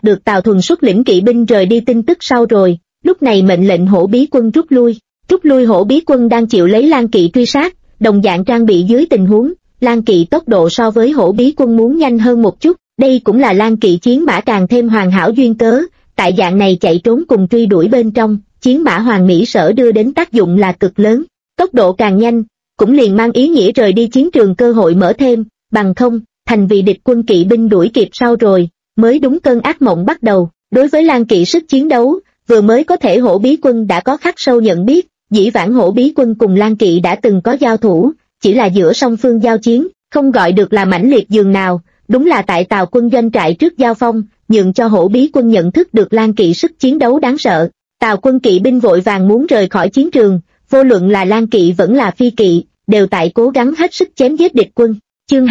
được Tào Thuần xuất lĩnh kỵ binh rời đi tin tức sau rồi, lúc này mệnh lệnh hổ bí quân rút lui hổ bí quân đang chịu lấy Lang Kỵ truy sát, đồng dạng trang bị dưới tình huống, Lang Kỵ tốc độ so với hổ bí quân muốn nhanh hơn một chút, đây cũng là Lang Kỵ chiến mã càng thêm hoàn hảo duyên cớ, tại dạng này chạy trốn cùng truy đuổi bên trong, chiến mã Hoàng Mỹ Sở đưa đến tác dụng là cực lớn, tốc độ càng nhanh, cũng liền mang ý nghĩa rời đi chiến trường cơ hội mở thêm, bằng không, thành vì địch quân kỵ binh đuổi kịp sau rồi, mới đúng cơn ác mộng bắt đầu. Đối với Lang Kỵ sức chiến đấu, vừa mới có thể hổ bí quân đã có khắc sâu nhận biết, dĩ vãng hổ bí quân cùng Lang Kỵ đã từng có giao thủ, chỉ là giữa song phương giao chiến, không gọi được là mãnh liệt dường nào, đúng là tại Tào quân doanh trại trước giao phong, nhượng cho hổ bí quân nhận thức được Lang Kỵ sức chiến đấu đáng sợ. Tào quân kỵ binh vội vàng muốn rời khỏi chiến trường, vô luận là Lang Kỵ vẫn là phi kỵ, đều tại cố gắng hết sức chém giết địch quân. Chương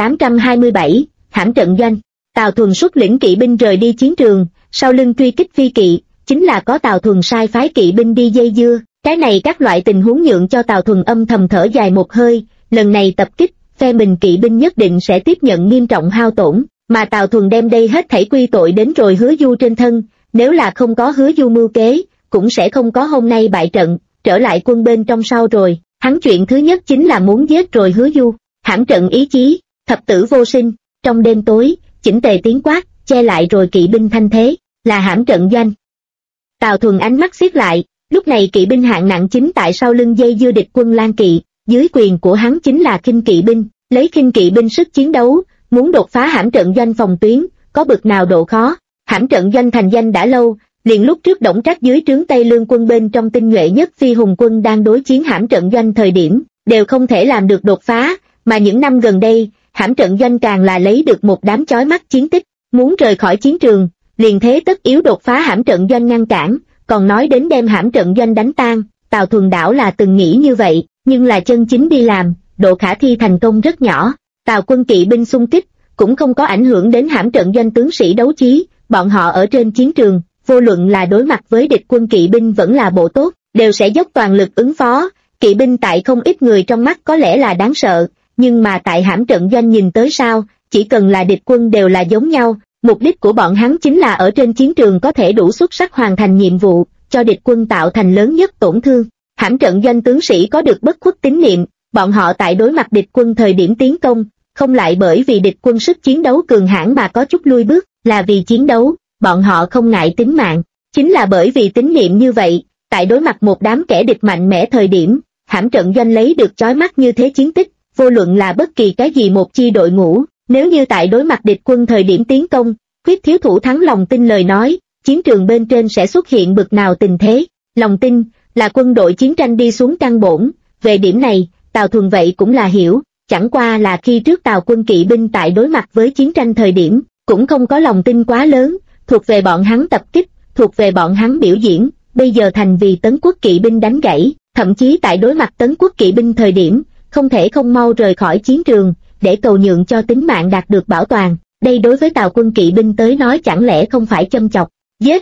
2827, hãm trận doanh. Tào Thuần xuất lĩnh kỵ binh rời đi chiến trường, sau lưng truy kích phi kỵ, chính là có Tào Thuần sai phái kỵ binh đi dây dưa, cái này các loại tình huống nhượng cho Tào Thuần âm thầm thở dài một hơi, lần này tập kích, phe mình kỵ binh nhất định sẽ tiếp nhận nghiêm trọng hao tổn, mà Tào Thuần đem đây hết thảy quy tội đến rồi Hứa Du trên thân, nếu là không có Hứa Du mưu kế, cũng sẽ không có hôm nay bại trận, trở lại quân bên trong sau rồi, hắn chuyện thứ nhất chính là muốn giết rồi Hứa Du, hãm trận ý chí, thập tử vô sinh, trong đêm tối, chỉnh tề tiếng quát, che lại rồi kỵ binh thanh thế, là hãm trận doanh. Tào Thuần ánh mắt xiết lại, lúc này kỵ binh hạng nặng chính tại sau lưng dây dưa địch quân Lang Kỵ, dưới quyền của hắn chính là khinh kỵ binh, lấy khinh kỵ binh sức chiến đấu, muốn đột phá hãm trận doanh phòng tuyến, có bực nào độ khó. Hãm trận doanh thành danh đã lâu, liền lúc trước Đổng Trác dưới trướng Tây Lương quân bên trong tinh nhuệ nhất phi hùng quân đang đối chiến hãm trận doanh thời điểm, đều không thể làm được đột phá, mà những năm gần đây, hãm trận doanh càng là lấy được một đám chói mắt chiến tích, muốn rời khỏi chiến trường, liền thế tất yếu đột phá hãm trận doanh ngăn cản, còn nói đến đem hãm trận doanh đánh tan, Tào Thuần đảo là từng nghĩ như vậy, nhưng là chân chính đi làm, độ khả thi thành công rất nhỏ. Tào quân kỵ binh xung kích, cũng không có ảnh hưởng đến hãm trận doanh tướng sĩ đấu chí, bọn họ ở trên chiến trường, vô luận là đối mặt với địch quân kỵ binh vẫn là bộ tốt, đều sẽ dốc toàn lực ứng phó. Kỵ binh tại không ít người trong mắt có lẽ là đáng sợ, nhưng mà tại hãm trận doanh nhìn tới sao, chỉ cần là địch quân đều là giống nhau, mục đích của bọn hắn chính là ở trên chiến trường có thể đủ xuất sắc hoàn thành nhiệm vụ, cho địch quân tạo thành lớn nhất tổn thương. Hãm trận doanh tướng sĩ có được bất khuất tín niệm, bọn họ tại đối mặt địch quân thời điểm tiến công, không lại bởi vì địch quân sức chiến đấu cường hãn mà có chút lui bước, là vì chiến đấu, bọn họ không ngại tính mạng. Chính là bởi vì tín niệm như vậy, tại đối mặt một đám kẻ địch mạnh mẽ thời điểm, hãm trận doanh lấy được chói mắt như thế chiến tích, vô luận là bất kỳ cái gì một chi đội ngũ, nếu như tại đối mặt địch quân thời điểm tiến công, khuyết thiếu thủ thắng lòng tin lời nói, chiến trường bên trên sẽ xuất hiện bực nào tình thế. Lòng tin là quân đội chiến tranh đi xuống căn bổn, về điểm này, Tào Thuần vậy cũng là hiểu, chẳng qua là khi trước Tào quân kỵ binh tại đối mặt với chiến tranh thời điểm, cũng không có lòng tin quá lớn, thuộc về bọn hắn tập kích, thuộc về bọn hắn biểu diễn, bây giờ thành vì Tấn quốc kỵ binh đánh gãy, thậm chí tại đối mặt Tấn quốc kỵ binh thời điểm, không thể không mau rời khỏi chiến trường, để cầu nhượng cho tính mạng đạt được bảo toàn. Đây đối với Tào quân kỵ binh tới nói chẳng lẽ không phải châm chọc, giết.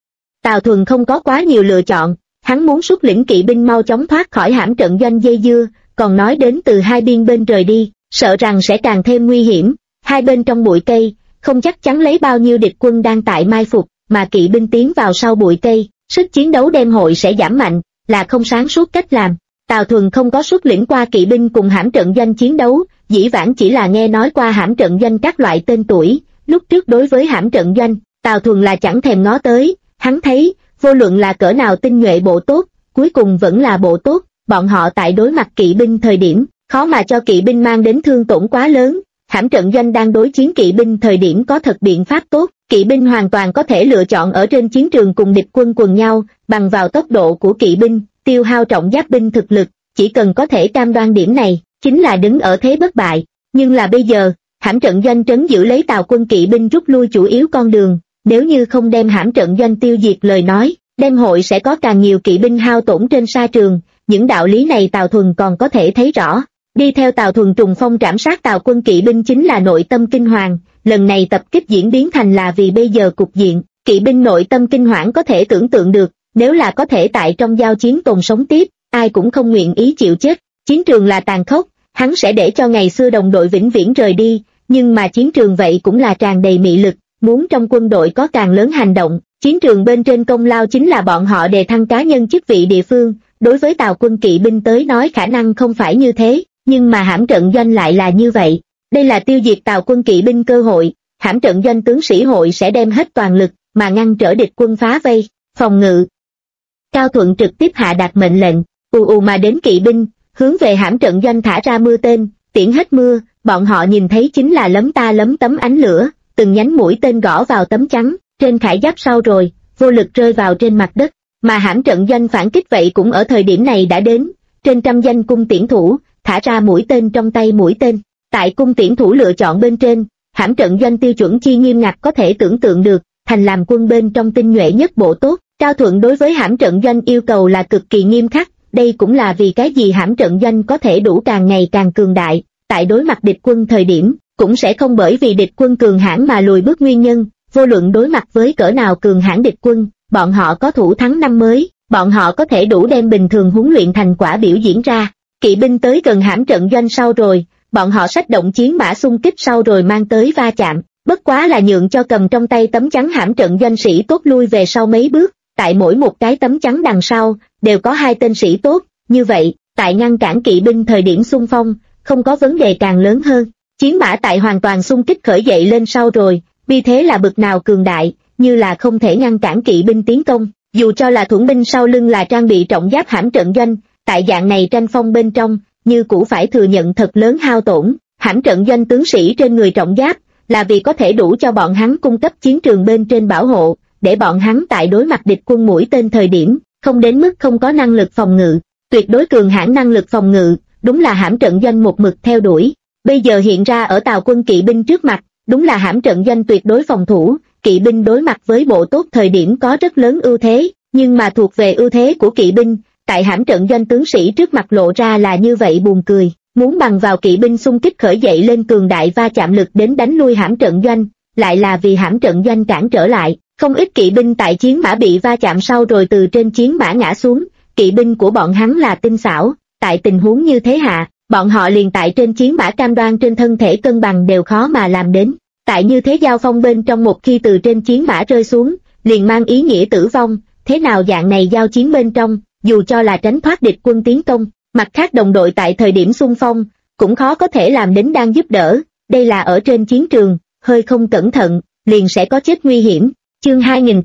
Tào Thuần không có quá nhiều lựa chọn, hắn muốn xuất lĩnh kỵ binh mau chóng thoát khỏi hãm trận doanh dây dưa, còn nói đến từ hai biên bên rời đi, sợ rằng sẽ càng thêm nguy hiểm, hai bên trong bụi cây, không chắc chắn lấy bao nhiêu địch quân đang tại mai phục, mà kỵ binh tiến vào sau bụi cây, sức chiến đấu đem hội sẽ giảm mạnh, là không sáng suốt cách làm. Tào Thuần không có xuất lĩnh qua kỵ binh cùng hãm trận doanh chiến đấu, dĩ vãng chỉ là nghe nói qua hãm trận doanh các loại tên tuổi, lúc trước đối với hãm trận doanh, Tào Thuần là chẳng thèm ngó tới, hắn thấy, vô luận là cỡ nào tinh nhuệ bộ tốt, cuối cùng vẫn là bộ tốt, bọn họ tại đối mặt kỵ binh thời điểm, khó mà cho kỵ binh mang đến thương tổn quá lớn, hãm trận doanh đang đối chiến kỵ binh thời điểm có thật biện pháp tốt, kỵ binh hoàn toàn có thể lựa chọn ở trên chiến trường cùng địch quân quần nhau, bằng vào tốc độ của kỵ binh, tiêu hao trọng giáp binh thực lực, chỉ cần có thể cam đoan điểm này, chính là đứng ở thế bất bại, nhưng là bây giờ, hãm trận doanh trấn giữ lấy Tào quân kỵ binh rút lui chủ yếu con đường, nếu như không đem hãm trận doanh tiêu diệt lời nói, đem hội sẽ có càng nhiều kỵ binh hao tổn trên sa trường, những đạo lý này Tào Thuần còn có thể thấy rõ. Đi theo Tào Thuần trùng phong trảm sát Tào quân kỵ binh chính là nội tâm kinh hoàng, lần này tập kích diễn biến thành là vì bây giờ cục diện, kỵ binh nội tâm kinh hoảng có thể tưởng tượng được, nếu là có thể tại trong giao chiến tồn sống tiếp, ai cũng không nguyện ý chịu chết, chiến trường là tàn khốc, hắn sẽ để cho ngày xưa đồng đội vĩnh viễn rời đi, nhưng mà chiến trường vậy cũng là tràn đầy mị lực, muốn trong quân đội có càng lớn hành động, chiến trường bên trên công lao chính là bọn họ đề thăng cá nhân chức vị địa phương, đối với Tào quân kỵ binh tới nói khả năng không phải như thế, nhưng mà hãm trận doanh lại là như vậy. Đây là tiêu diệt Tào quân kỵ binh cơ hội, hãm trận doanh tướng sĩ hội sẽ đem hết toàn lực mà ngăn trở địch quân phá vây, phòng ngự. Cao Thuận trực tiếp hạ đạt mệnh lệnh, ù mà đến kỵ binh, hướng về hãm trận doanh thả ra mưa tên, tiễn hết mưa, bọn họ nhìn thấy chính là lấm ta lấm tấm ánh lửa, từng nhánh mũi tên gõ vào tấm chắn, trên khải giáp sau rồi, vô lực rơi vào trên mặt đất, mà hãm trận doanh phản kích vậy cũng ở thời điểm này đã đến, trên trăm danh cung tiễn thủ, thả ra mũi tên trong tay mũi tên, tại cung tiễn thủ lựa chọn bên trên, hãm trận doanh tiêu chuẩn chi nghiêm ngặt có thể tưởng tượng được, thành làm quân bên trong tinh nhuệ nhất bộ tốt. Cao Thuận đối với hãm trận doanh yêu cầu là cực kỳ nghiêm khắc, đây cũng là vì cái gì hãm trận doanh có thể đủ càng ngày càng cường đại, tại đối mặt địch quân thời điểm, cũng sẽ không bởi vì địch quân cường hãn mà lùi bước nguyên nhân, vô luận đối mặt với cỡ nào cường hãn địch quân, bọn họ có thủ thắng năm mới, bọn họ có thể đủ đem bình thường huấn luyện thành quả biểu diễn ra. Kỵ binh tới gần hãm trận doanh sau rồi, bọn họ xách động chiến mã xung kích sau rồi mang tới va chạm, bất quá là nhượng cho cầm trong tay tấm chắn hãm trận doanh sĩ tốt lui về sau mấy bước, tại mỗi một cái tấm chắn đằng sau, đều có 2 tên sĩ tốt, như vậy, tại ngăn cản kỵ binh thời điểm xung phong, không có vấn đề càng lớn hơn. Chiến mã tại hoàn toàn xung kích khởi dậy lên sau rồi, vì thế là bực nào cường đại, như là không thể ngăn cản kỵ binh tiến công, dù cho là thuẫn binh sau lưng là trang bị trọng giáp hãm trận doanh, tại dạng này tranh phong bên trong, như cũ phải thừa nhận thật lớn hao tổn. Hãm trận doanh tướng sĩ trên người trọng giáp, là vì có thể đủ cho bọn hắn cung cấp chiến trường bên trên bảo hộ, để bọn hắn tại đối mặt địch quân mũi tên thời điểm, không đến mức không có năng lực phòng ngự. Tuyệt đối cường hãn năng lực phòng ngự, đúng là hãm trận doanh một mực theo đuổi. Bây giờ hiện ra ở Tào quân kỵ binh trước mặt, đúng là hãm trận doanh tuyệt đối phòng thủ, kỵ binh đối mặt với bộ tốt thời điểm có rất lớn ưu thế, nhưng mà thuộc về ưu thế của kỵ binh, tại hãm trận doanh tướng sĩ trước mặt lộ ra là như vậy buồn cười, muốn bằng vào kỵ binh xung kích khởi dậy lên cường đại va chạm lực đến đánh lui hãm trận doanh, lại là vì hãm trận doanh cản trở lại, không ít kỵ binh tại chiến mã bị va chạm sau rồi từ trên chiến mã ngã xuống, kỵ binh của bọn hắn là tinh xảo, tại tình huống như thế hạ, bọn họ liền tại trên chiến mã cam đoan trên thân thể cân bằng đều khó mà làm đến, tại như thế giao phong bên trong một khi từ trên chiến mã rơi xuống, liền mang ý nghĩa tử vong, thế nào dạng này giao chiến bên trong, dù cho là tránh thoát địch quân tiến công, mặt khác đồng đội tại thời điểm xung phong, cũng khó có thể làm đến đang giúp đỡ, đây là ở trên chiến trường, hơi không cẩn thận, liền sẽ có chết nguy hiểm. Chương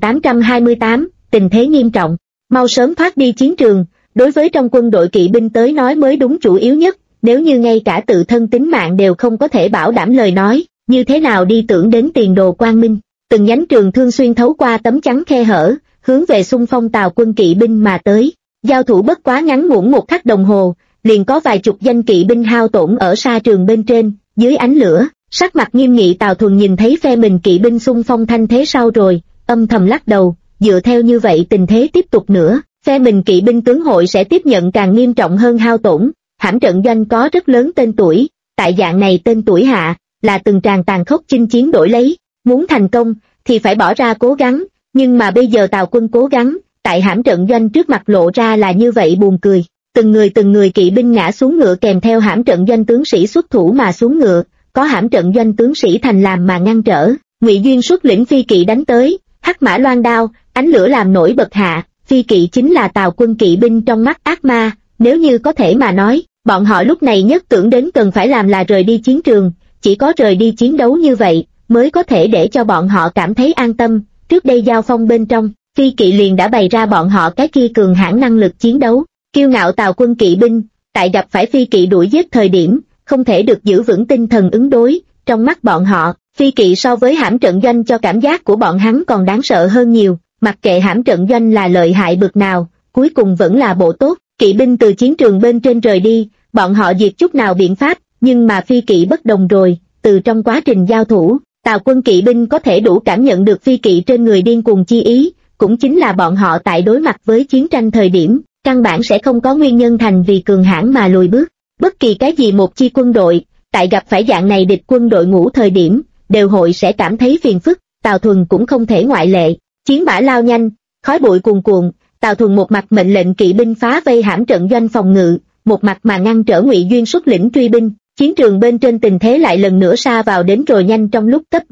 2828, tình thế nghiêm trọng, mau sớm thoát đi chiến trường, đối với trong quân đội kỵ binh tới nói mới đúng chủ yếu nhất, nếu như ngay cả tự thân tính mạng đều không có thể bảo đảm lời nói, như thế nào đi tưởng đến tiền đồ quang minh. Từng nhánh trường thương xuyên thấu qua tấm chắn khe hở, hướng về xung phong Tào quân kỵ binh mà tới, giao thủ bất quá ngắn ngủn một khắc đồng hồ, liền có vài chục danh kỵ binh hao tổn ở sa trường bên trên, dưới ánh lửa. Sắc mặt nghiêm nghị Tào Thuần nhìn thấy phe mình kỵ binh xung phong thanh thế sau rồi, âm thầm lắc đầu, dựa theo như vậy tình thế tiếp tục nữa, phe mình kỵ binh tướng hội sẽ tiếp nhận càng nghiêm trọng hơn hao tổn. Hãm trận doanh có rất lớn tên tuổi, tại dạng này tên tuổi hạ, là từng tràng tàn khốc chinh chiến đổi lấy, muốn thành công, thì phải bỏ ra cố gắng, nhưng mà bây giờ Tào quân cố gắng, tại hãm trận doanh trước mặt lộ ra là như vậy buồn cười, từng người kỵ binh ngã xuống ngựa kèm theo hãm trận doanh tướng sĩ xuất thủ mà xuống ngựa. Có hãm trận doanh tướng sĩ thành làm mà ngăn trở, Ngụy Duyên xuất lĩnh phi kỵ đánh tới, hắc mã loan đao, ánh lửa làm nổi bật hạ, phi kỵ chính là Tào quân kỵ binh trong mắt ác ma, nếu như có thể mà nói, bọn họ lúc này nhất tưởng đến cần phải làm là rời đi chiến trường, chỉ có rời đi chiến đấu như vậy, mới có thể để cho bọn họ cảm thấy an tâm. Trước đây giao phong bên trong, phi kỵ liền đã bày ra bọn họ cái kia cường hãn năng lực chiến đấu, kiêu ngạo Tào quân kỵ binh, tại gặp phải phi kỵ đuổi giết thời điểm, không thể được giữ vững tinh thần ứng đối, trong mắt bọn họ, phi kỵ so với hãm trận doanh cho cảm giác của bọn hắn còn đáng sợ hơn nhiều, mặc kệ hãm trận doanh là lợi hại bực nào, cuối cùng vẫn là bộ tốt, kỵ binh từ chiến trường bên trên rời đi, bọn họ diệt chút nào biện pháp, nhưng mà phi kỵ bất đồng rồi, từ trong quá trình giao thủ, Tào quân kỵ binh có thể đủ cảm nhận được phi kỵ trên người điên cuồng chi ý, cũng chính là bọn họ tại đối mặt với chiến tranh thời điểm, căn bản sẽ không có nguyên nhân thành vì cường hãn mà lùi bước. Bất kỳ cái gì một chi quân đội, tại gặp phải dạng này địch quân đội ngũ thời điểm, đều hội sẽ cảm thấy phiền phức, Tào Thuần cũng không thể ngoại lệ. Chiến mã lao nhanh, khói bụi cuồn cuộn, Tào Thuần một mặt mệnh lệnh kỵ binh phá vây hãm trận doanh phòng ngự, một mặt mà ngăn trở Ngụy Duyên xuất lĩnh truy binh. Chiến trường bên trên tình thế lại lần nữa sa vào đến rồi nhanh trong lúc cấp bách,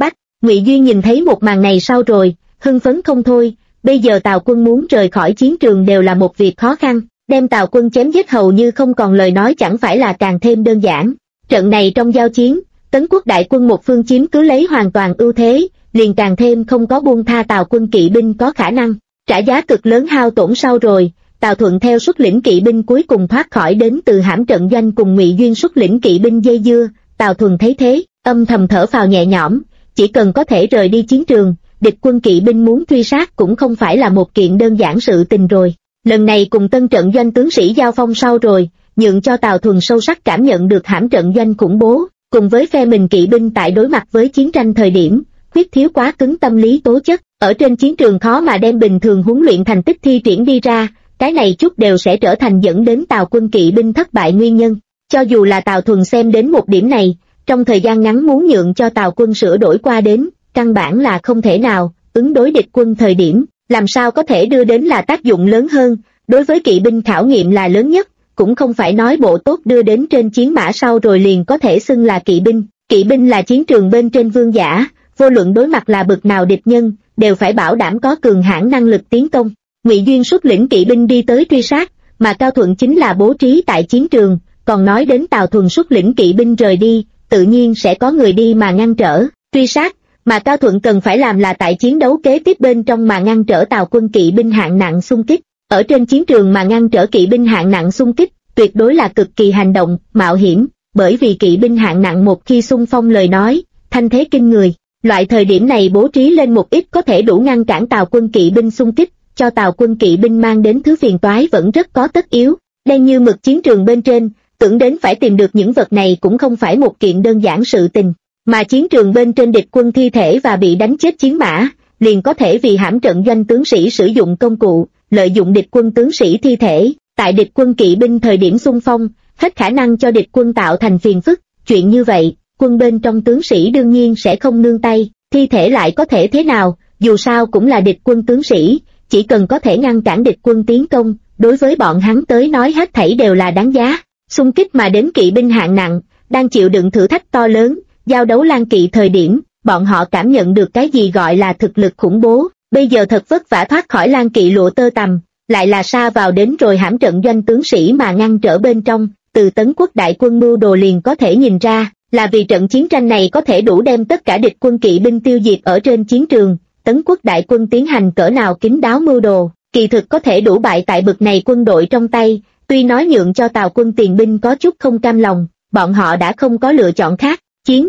Ngụy Duyên nhìn thấy một màn này sau rồi, hưng phấn không thôi, bây giờ Tào quân muốn rời khỏi chiến trường đều là một việc khó khăn, đem Tào quân chém giết hầu như không còn lời nói chẳng phải là càng thêm đơn giản. Trận này trong giao chiến, Tấn quốc đại quân một phương chiếm cứ lấy hoàn toàn ưu thế, liền càng thêm không có buông tha Tào quân kỵ binh có khả năng trả giá cực lớn hao tổn sau rồi. Tào Thuận theo xuất lĩnh kỵ binh cuối cùng thoát khỏi đến từ hãm trận doanh cùng Ngụy Duyên xuất lĩnh kỵ binh dây dưa. Tào Thuần thấy thế, âm thầm thở phào nhẹ nhõm, chỉ cần có thể rời đi chiến trường, địch quân kỵ binh muốn truy sát cũng không phải là một kiện đơn giản sự tình rồi. Lần này cùng tân trận doanh tướng sĩ giao phong sau rồi, nhượng cho Tào Thuần sâu sắc cảm nhận được hãm trận doanh khủng bố, cùng với phe mình kỵ binh tại đối mặt với chiến tranh thời điểm, khuyết thiếu quá cứng tâm lý tố chất, ở trên chiến trường khó mà đem bình thường huấn luyện thành tích thi triển đi ra, cái này chút đều sẽ trở thành dẫn đến Tào quân kỵ binh thất bại nguyên nhân. Cho dù là Tào Thuần xem đến một điểm này, trong thời gian ngắn muốn nhượng cho Tào quân sửa đổi qua đến, căn bản là không thể nào, ứng đối địch quân thời điểm, làm sao có thể đưa đến là tác dụng lớn hơn, đối với kỵ binh khảo nghiệm là lớn nhất, cũng không phải nói bộ tốt đưa đến trên chiến mã sau rồi liền có thể xưng là kỵ binh là chiến trường bên trên vương giả, vô luận đối mặt là bực nào địch nhân, đều phải bảo đảm có cường hãn năng lực tiến công. Ngụy Duyên xuất lĩnh kỵ binh đi tới truy sát, mà Cao Thuận chính là bố trí tại chiến trường, còn nói đến Tào Thuần xuất lĩnh kỵ binh rời đi, tự nhiên sẽ có người đi mà ngăn trở truy sát, mà Cao Thuận cần phải làm là tại chiến đấu kế tiếp bên trong mà ngăn trở Tào quân kỵ binh hạng nặng xung kích. Ở trên chiến trường mà ngăn trở kỵ binh hạng nặng xung kích, tuyệt đối là cực kỳ hành động mạo hiểm, bởi vì kỵ binh hạng nặng một khi xung phong lời nói, thanh thế kinh người. Loại thời điểm này bố trí lên một ít có thể đủ ngăn cản Tào quân kỵ binh xung kích, cho Tào quân kỵ binh mang đến thứ phiền toái vẫn rất có tất yếu. Đen như mực chiến trường bên trên, tưởng đến phải tìm được những vật này cũng không phải một kiện đơn giản sự tình, mà chiến trường bên trên địch quân thi thể và bị đánh chết chiến mã, liền có thể vì hãm trận doanh tướng sĩ sử dụng công cụ, lợi dụng địch quân tướng sĩ thi thể, tại địch quân kỵ binh thời điểm xung phong, hết khả năng cho địch quân tạo thành phiền phức. Chuyện như vậy, quân bên trong tướng sĩ đương nhiên sẽ không nương tay, thi thể lại có thể thế nào, dù sao cũng là địch quân tướng sĩ, chỉ cần có thể ngăn cản địch quân tiến công, đối với bọn hắn tới nói hết thảy đều là đáng giá. Xung kích mà đến kỵ binh hạng nặng, đang chịu đựng thử thách to lớn, giao đấu lang kỵ thời điểm, bọn họ cảm nhận được cái gì gọi là thực lực khủng bố, bây giờ thật vất vả thoát khỏi lang kỵ lụa tơ tằm, lại là sa vào đến rồi hãm trận doanh tướng sĩ mà ngăn trở bên trong. Từ Tấn quốc đại quân mưu đồ liền có thể nhìn ra, là vì trận chiến tranh này có thể đủ đem tất cả địch quân kỵ binh tiêu diệt ở trên chiến trường, Tấn quốc đại quân tiến hành cỡ nào kín đáo mưu đồ, kỳ thực có thể đủ bại tại bực này quân đội trong tay. Tuy nói nhượng cho Tào quân tiền binh có chút không cam lòng, bọn họ đã không có lựa chọn khác, chiến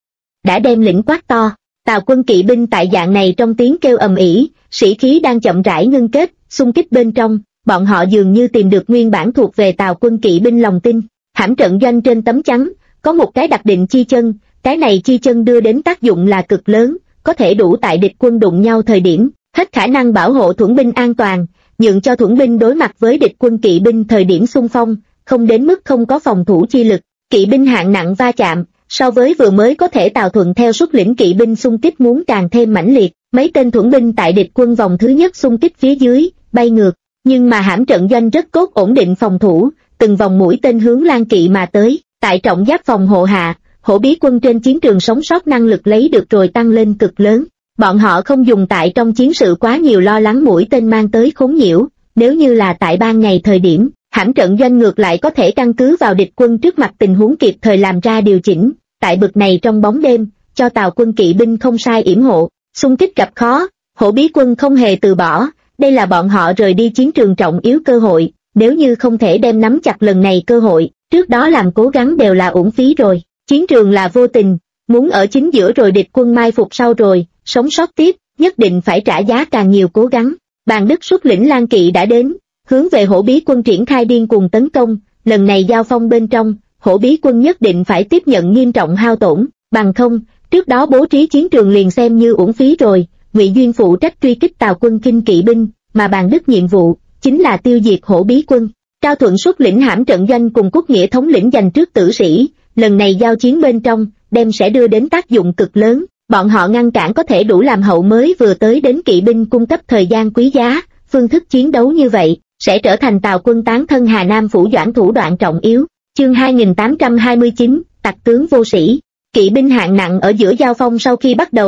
đã đem lĩnh quát to. Tào quân kỵ binh tại dạng này trong tiếng kêu ầm ĩ, sĩ khí đang chậm rãi ngưng kết, xung kích bên trong, bọn họ dường như tìm được nguyên bản thuộc về Tào quân kỵ binh lòng tin. Hãm trận doanh trên tấm chắn, có một cái đặc định chi chân, cái này chi chân đưa đến tác dụng là cực lớn, có thể đủ tại địch quân đụng nhau thời điểm, hết khả năng bảo hộ thuẫn binh an toàn, nhượng cho thuẫn binh đối mặt với địch quân kỵ binh thời điểm xung phong, không đến mức không có phòng thủ chi lực. Kỵ binh hạng nặng va chạm, so với vừa mới có thể Tào Thuận theo xuất lĩnh kỵ binh xung kích muốn càng thêm mãnh liệt, mấy tên thuẫn binh tại địch quân vòng thứ nhất xung kích phía dưới, bay ngược, nhưng mà hãm trận doanh rất tốt ổn định phòng thủ, từng vòng mũi tên hướng lang kỵ mà tới, tại trọng giáp phòng hộ hạ, hổ bí quân trên chiến trường sống sót năng lực lấy được rồi tăng lên cực lớn. Bọn họ không dùng tại trong chiến sự quá nhiều lo lắng mũi tên mang tới khốn nhiễu, nếu như là tại ban ngày thời điểm, hãm trận doanh ngược lại có thể căn cứ vào địch quân trước mặt tình huống kịp thời làm ra điều chỉnh, tại bực này trong bóng đêm, cho Tào quân kỵ binh không sai yểm hộ, xung kích gặp khó, hổ bí quân không hề từ bỏ, đây là bọn họ rời đi chiến trường trọng yếu cơ hội, nếu như không thể đem nắm chặt lần này cơ hội, trước đó làm cố gắng đều là uổng phí rồi, chiến trường là vô tình, muốn ở chính giữa rồi địch quân mai phục sau rồi, sống sót tiếp, nhất định phải trả giá càng nhiều cố gắng. Bàn Đức xuất lĩnh lang kỵ đã đến, hướng về hổ bí quân triển khai điên cuồng tấn công, lần này giao phong bên trong, hổ bí quân nhất định phải tiếp nhận nghiêm trọng hao tổn, bằng không, trước đó bố trí chiến trường liền xem như uổng phí rồi. Ngụy Duyên phụ trách truy kích Tào quân kinh kỵ binh, mà Bàn Đức nhiệm vụ chính là tiêu diệt hổ bí quân. Cao Thuận xuất lĩnh hãm trận doanh cùng Cúc Nghĩa thống lĩnh giành trước tử sĩ, lần này giao chiến bên trong, đem sẽ đưa đến tác dụng cực lớn. Bọn họ ngăn cản có thể đủ làm hậu mới vừa tới đến kỵ binh cung cấp thời gian quý giá, phương thức chiến đấu như vậy, sẽ trở thành Tào quân tán thân Hà Nam phủ doãn thủ đoạn trọng yếu. Chương 2829, tặc tướng vô sĩ. Kỵ binh hạng nặng ở giữa giao phong sau khi bắt đầu,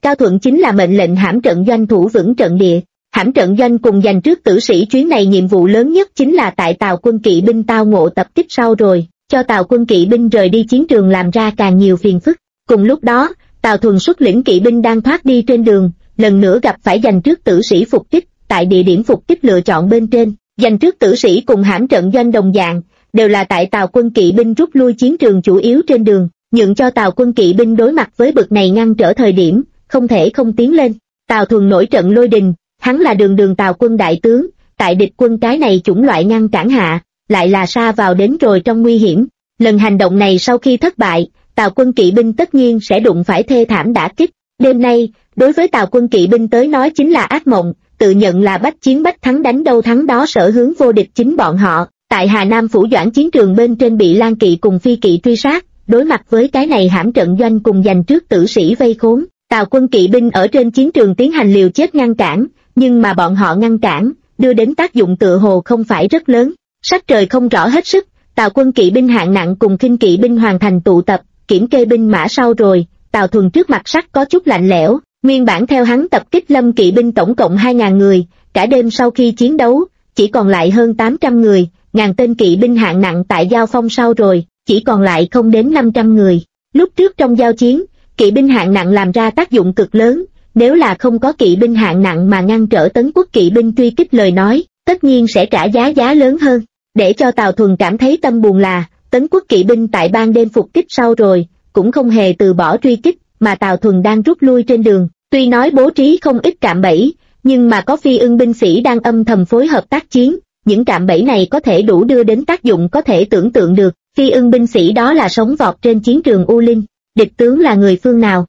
Cao Thuận chính là mệnh lệnh hãm trận doanh thủ vững trận địa. Hãm trận doanh cùng giành trước tử sĩ chuyến này nhiệm vụ lớn nhất chính là tại Tào quân kỵ binh tao ngộ tập kích sau rồi, cho Tào quân kỵ binh rời đi chiến trường làm ra càng nhiều phiền phức. Cùng lúc đó, Tào Thuần xuất lĩnh kỵ binh đang thoát đi trên đường, lần nữa gặp phải giành trước tử sĩ phục kích, tại địa điểm phục kích lựa chọn bên trên, giành trước tử sĩ cùng hãm trận doanh đồng dạng, đều là tại Tào quân kỵ binh rút lui chiến trường chủ yếu trên đường, nhượng cho Tào quân kỵ binh đối mặt với bực này ngăn trở thời điểm, không thể không tiến lên. Tào Thuần nổi trận lôi đình, hắn là đường Tào quân đại tướng, tại địch quân cái này chủng loại ngăn cản hạ, lại là sa vào đến rồi trong nguy hiểm. Lần hành động này sau khi thất bại, Tào quân kỵ binh tất nhiên sẽ đụng phải thê thảm đả kích. Đêm nay, đối với Tào quân kỵ binh tới nói chính là ác mộng, tự nhận là bách chiến bách thắng đánh đâu thắng đó sở hướng vô địch chính bọn họ. Tại Hà Nam Phủ Doãn chiến trường bên trên bị Lan kỵ cùng Phi kỵ truy sát, đối mặt với cái này hãm trận doanh cùng giành trước tử sĩ vây khốn, Tào quân kỵ binh ở trên chiến trường tiến hành liều chết ngăn cản, nhưng mà bọn họ ngăn cản, đưa đến tác dụng tựa hồ không phải rất lớn. Sắc trời không rõ hết sức, Tào quân kỵ binh hạng nặng cùng khinh kỵ binh hoàn thành tụ tập, kiểm kê binh mã sau rồi, Tào Thuần trước mặt sắc có chút lạnh lẽo, nguyên bản theo hắn tập kích Lâm kỵ binh tổng cộng 2.000 người, cả đêm sau khi chiến đấu, chỉ còn lại hơn 800 người, ngàn tên kỵ binh hạng nặng tại giao phong sau rồi, chỉ còn lại không đến 500 người. Lúc trước trong giao chiến, kỵ binh hạng nặng làm ra tác dụng cực lớn, nếu là không có kỵ binh hạng nặng mà ngăn trở Tấn quốc kỵ binh truy kích lời nói, tất nhiên sẽ trả giá lớn hơn. Để cho Tào Thuần cảm thấy tâm buồn là, Tấn quốc kỵ binh tại ban đêm phục kích sau rồi, cũng không hề từ bỏ truy kích, mà Tào Thuần đang rút lui trên đường, tuy nói bố trí không ít cạm bẫy, nhưng mà có Phi Ưng binh sĩ đang âm thầm phối hợp tác chiến, những cạm bẫy này có thể đủ đưa đến tác dụng có thể tưởng tượng được. Phi Ưng binh sĩ đó là sống vọt trên chiến trường U Linh, địch tướng là người phương nào?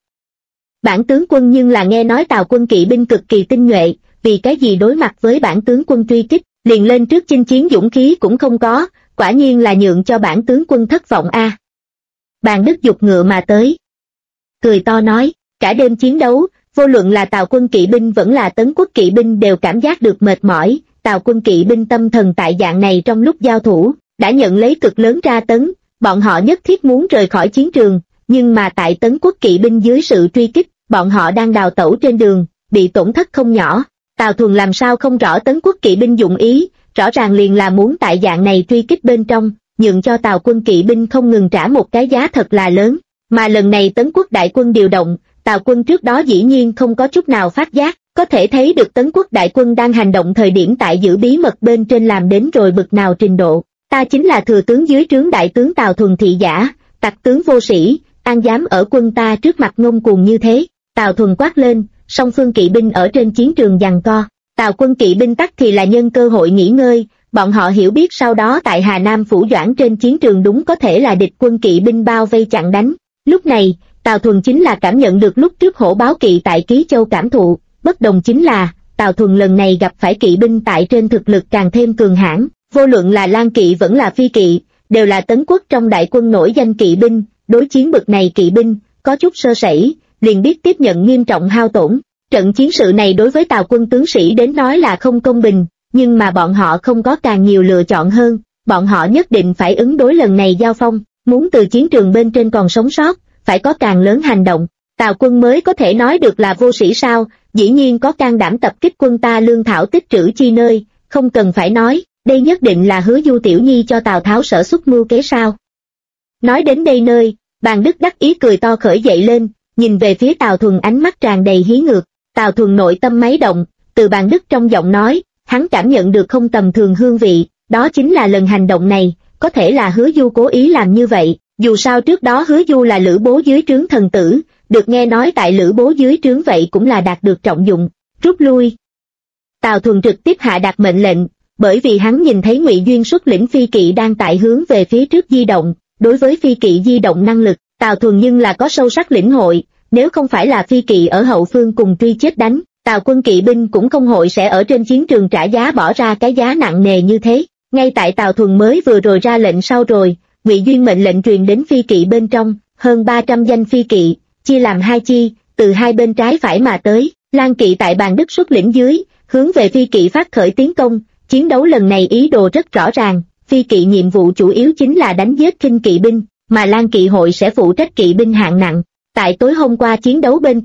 Bản tướng quân nhưng là nghe nói Tào quân kỵ binh cực kỳ tinh nhuệ, vì cái gì đối mặt với bản tướng quân truy kích, liền lên trước chinh chiến dũng khí cũng không có, quả nhiên là nhượng cho bản tướng quân thất vọng a. Bàn Đức giục ngựa mà tới, cười to nói, cả đêm chiến đấu, vô luận là Tào quân kỵ binh vẫn là Tấn quốc kỵ binh đều cảm giác được mệt mỏi. Tào quân kỵ binh tâm thần tại dạng này trong lúc giao thủ, đã nhận lấy cực lớn tra tấn, bọn họ nhất thiết muốn rời khỏi chiến trường, nhưng mà tại Tấn quốc kỵ binh dưới sự truy kích, bọn họ đang đào tẩu trên đường, bị tổn thất không nhỏ. Tào Thuần làm sao không rõ Tấn quốc kỵ binh dụng ý, rõ ràng liền là muốn tại dạng này truy kích bên trong, nhượng cho Tào quân kỵ binh không ngừng trả một cái giá thật là lớn, mà lần này Tấn quốc đại quân điều động, Tào quân trước đó dĩ nhiên không có chút nào phát giác, có thể thấy được Tấn quốc đại quân đang hành động thời điểm tại giữ bí mật bên trên làm đến rồi bực nào trình độ. Ta chính là thừa tướng dưới trướng đại tướng Tào Thuần thị giả, tặc tướng vô sĩ, an dám ở quân ta trước mặt ngông cuồng như thế. Tào Thuần quát lên, song phương kỵ binh ở trên chiến trường giằng co, Tào quân kỵ binh tắc thì là nhân cơ hội nghỉ ngơi, bọn họ hiểu biết sau đó tại Hà Nam Phủ Doãn trên chiến trường đúng có thể là địch quân kỵ binh bao vây chặn đánh. Lúc này, Tào Thuần chính là cảm nhận được lúc trước hổ báo kỵ tại Ký Châu cảm thụ, bất đồng chính là, Tào Thuần lần này gặp phải kỵ binh tại trên thực lực càng thêm cường hãn, vô luận là Lan kỵ vẫn là Phi kỵ, đều là Tấn quốc trong đại quân nổi danh kỵ binh, đối chiến bực này kỵ binh, có chút sơ sẩy, liền biết tiếp nhận nghiêm trọng hao tổn. Trận chiến sự này đối với Tào quân tướng sĩ đến nói là không công bình, nhưng mà bọn họ không có càng nhiều lựa chọn hơn, bọn họ nhất định phải ứng đối lần này giao phong, muốn từ chiến trường bên trên còn sống sót, phải có càng lớn hành động. Tào quân mới có thể nói được là vô sĩ sao, dĩ nhiên có can đảm tập kích quân ta lương thảo tích trữ chi nơi, không cần phải nói, đây nhất định là Hứa Du tiểu nhi cho Tào Tháo sở xuất mưu kế sao. Nói đến đây nơi, Bàn Đức đắc ý cười to khởi dậy lên, nhìn về phía Tào Thuần ánh mắt tràn đầy hí ngược. Tào Thuần nội tâm máy động, từ Bàn Đức trong giọng nói, hắn cảm nhận được không tầm thường hương vị, đó chính là lần hành động này, có thể là Hứa Du cố ý làm như vậy, dù sao trước đó Hứa Du là Lữ Bố dưới trướng thần tử, được nghe nói tại Lữ Bố dưới trướng vậy cũng là đạt được trọng dụng, rút lui. Tào Thuần trực tiếp hạ đạt mệnh lệnh, bởi vì hắn nhìn thấy Ngụy Duyên xuất lĩnh Phi kỵ đang tại hướng về phía trước di động, đối với Phi kỵ di động năng lực, Tào Thuần nhưng là có sâu sắc lĩnh hội, nếu không phải là Phi kỵ ở hậu phương cùng truy chết đánh, Tào quân kỵ binh cũng không hội sẽ ở trên chiến trường trả giá bỏ ra cái giá nặng nề như thế. Ngay tại Tào Thuần mới vừa rồi ra lệnh sau rồi, Ngụy Duyên mệnh lệnh truyền đến Phi kỵ bên trong, hơn 300 danh Phi kỵ, chia làm hai chi, từ hai bên trái phải mà tới, Lan kỵ tại Bàn Đức xuất lĩnh dưới, hướng về Phi kỵ phát khởi tiến công, chiến đấu lần này ý đồ rất rõ ràng, Phi kỵ nhiệm vụ chủ yếu chính là đánh giết khinh kỵ binh, mà Lan kỵ hội sẽ phụ trách kỵ binh hạng nặng. Tại tối hôm qua chiến đấu bên trong,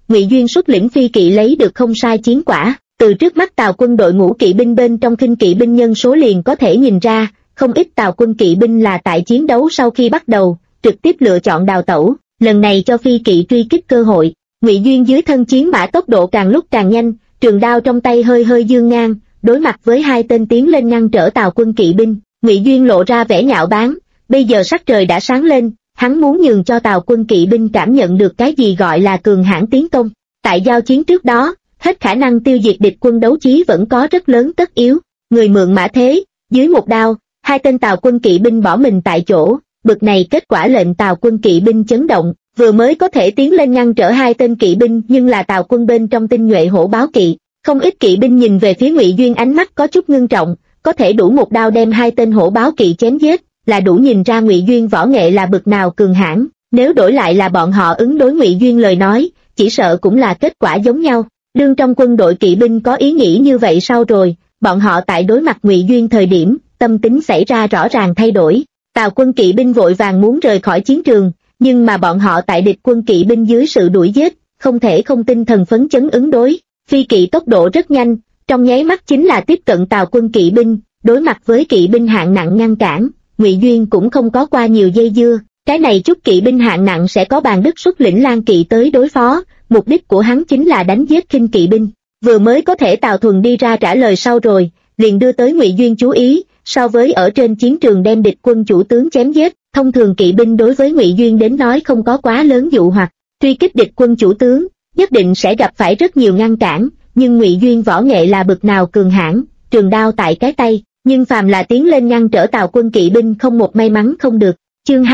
Ngụy Duyên xuất lĩnh phi kỵ lấy được không sai chiến quả. Từ trước mắt Tào quân đội ngũ kỵ binh bên trong khinh kỵ binh nhân số liền có thể nhìn ra, không ít Tào quân kỵ binh là tại chiến đấu sau khi bắt đầu, trực tiếp lựa chọn đào tẩu, lần này cho phi kỵ truy kích cơ hội. Ngụy Duyên dưới thân chiến mã tốc độ càng lúc càng nhanh, trường đao trong tay hơi hơi dương ngang, đối mặt với hai tên tiến lên ngăn trở Tào quân kỵ binh, Ngụy Duyên lộ ra vẻ nhạo báng, bây giờ sắc trời đã sáng lên, hắn muốn nhường cho Tào quân kỵ binh cảm nhận được cái gì gọi là cường hãn tiến công. Tại giao chiến trước đó, hết khả năng tiêu diệt địch quân đấu chí vẫn có rất lớn tất yếu, người mượn mã thế, dưới một đao, hai tên Tào quân kỵ binh bỏ mình tại chỗ, bực này kết quả lệnh Tào quân kỵ binh chấn động, vừa mới có thể tiến lên ngăn trở hai tên kỵ binh nhưng là Tào quân bên trong tinh nhuệ hổ báo kỵ, không ít kỵ binh nhìn về phía Ngụy Duyên ánh mắt có chút ngưng trọng, có thể đủ một đao đem hai tên hổ báo kỵ chém giết, là đủ nhìn ra Ngụy Duyên võ nghệ là bực nào cường hãn, nếu đổi lại là bọn họ ứng đối Ngụy Duyên lời nói, chỉ sợ cũng là kết quả giống nhau. Đương trong quân đội kỵ binh có ý nghĩ như vậy sau rồi, bọn họ tại đối mặt Ngụy Duyên thời điểm, tâm tính xảy ra rõ ràng thay đổi. Tào quân kỵ binh vội vàng muốn rời khỏi chiến trường, nhưng mà bọn họ tại địch quân kỵ binh dưới sự đuổi giết, không thể không tinh thần phấn chấn ứng đối. Phi kỵ tốc độ rất nhanh, trong nháy mắt chính là tiếp cận Tào quân kỵ binh, đối mặt với kỵ binh hạng nặng ngăn cản, Ngụy Duyên cũng không có qua nhiều dây dưa. Cái này chút kỵ binh hạng nặng sẽ có Bàn Đức xuất lĩnh Lang kỵ tới đối phó, mục đích của hắn chính là đánh giết khinh kỵ binh. Vừa mới có thể Tào Thuần đi ra trả lời sau rồi, liền đưa tới Ngụy Duyên chú ý, so với ở trên chiến trường đem địch quân chủ tướng chém giết, thông thường kỵ binh đối với Ngụy Duyên đến nói không có quá lớn dụ hoặc, truy kích địch quân chủ tướng, nhất định sẽ gặp phải rất nhiều ngăn cản, nhưng Ngụy Duyên võ nghệ là bực nào cường hãn, trường đao tại cái tay, nhưng phàm là tiến lên ngăn trở Tào quân kỵ binh không một may mắn không được. Chương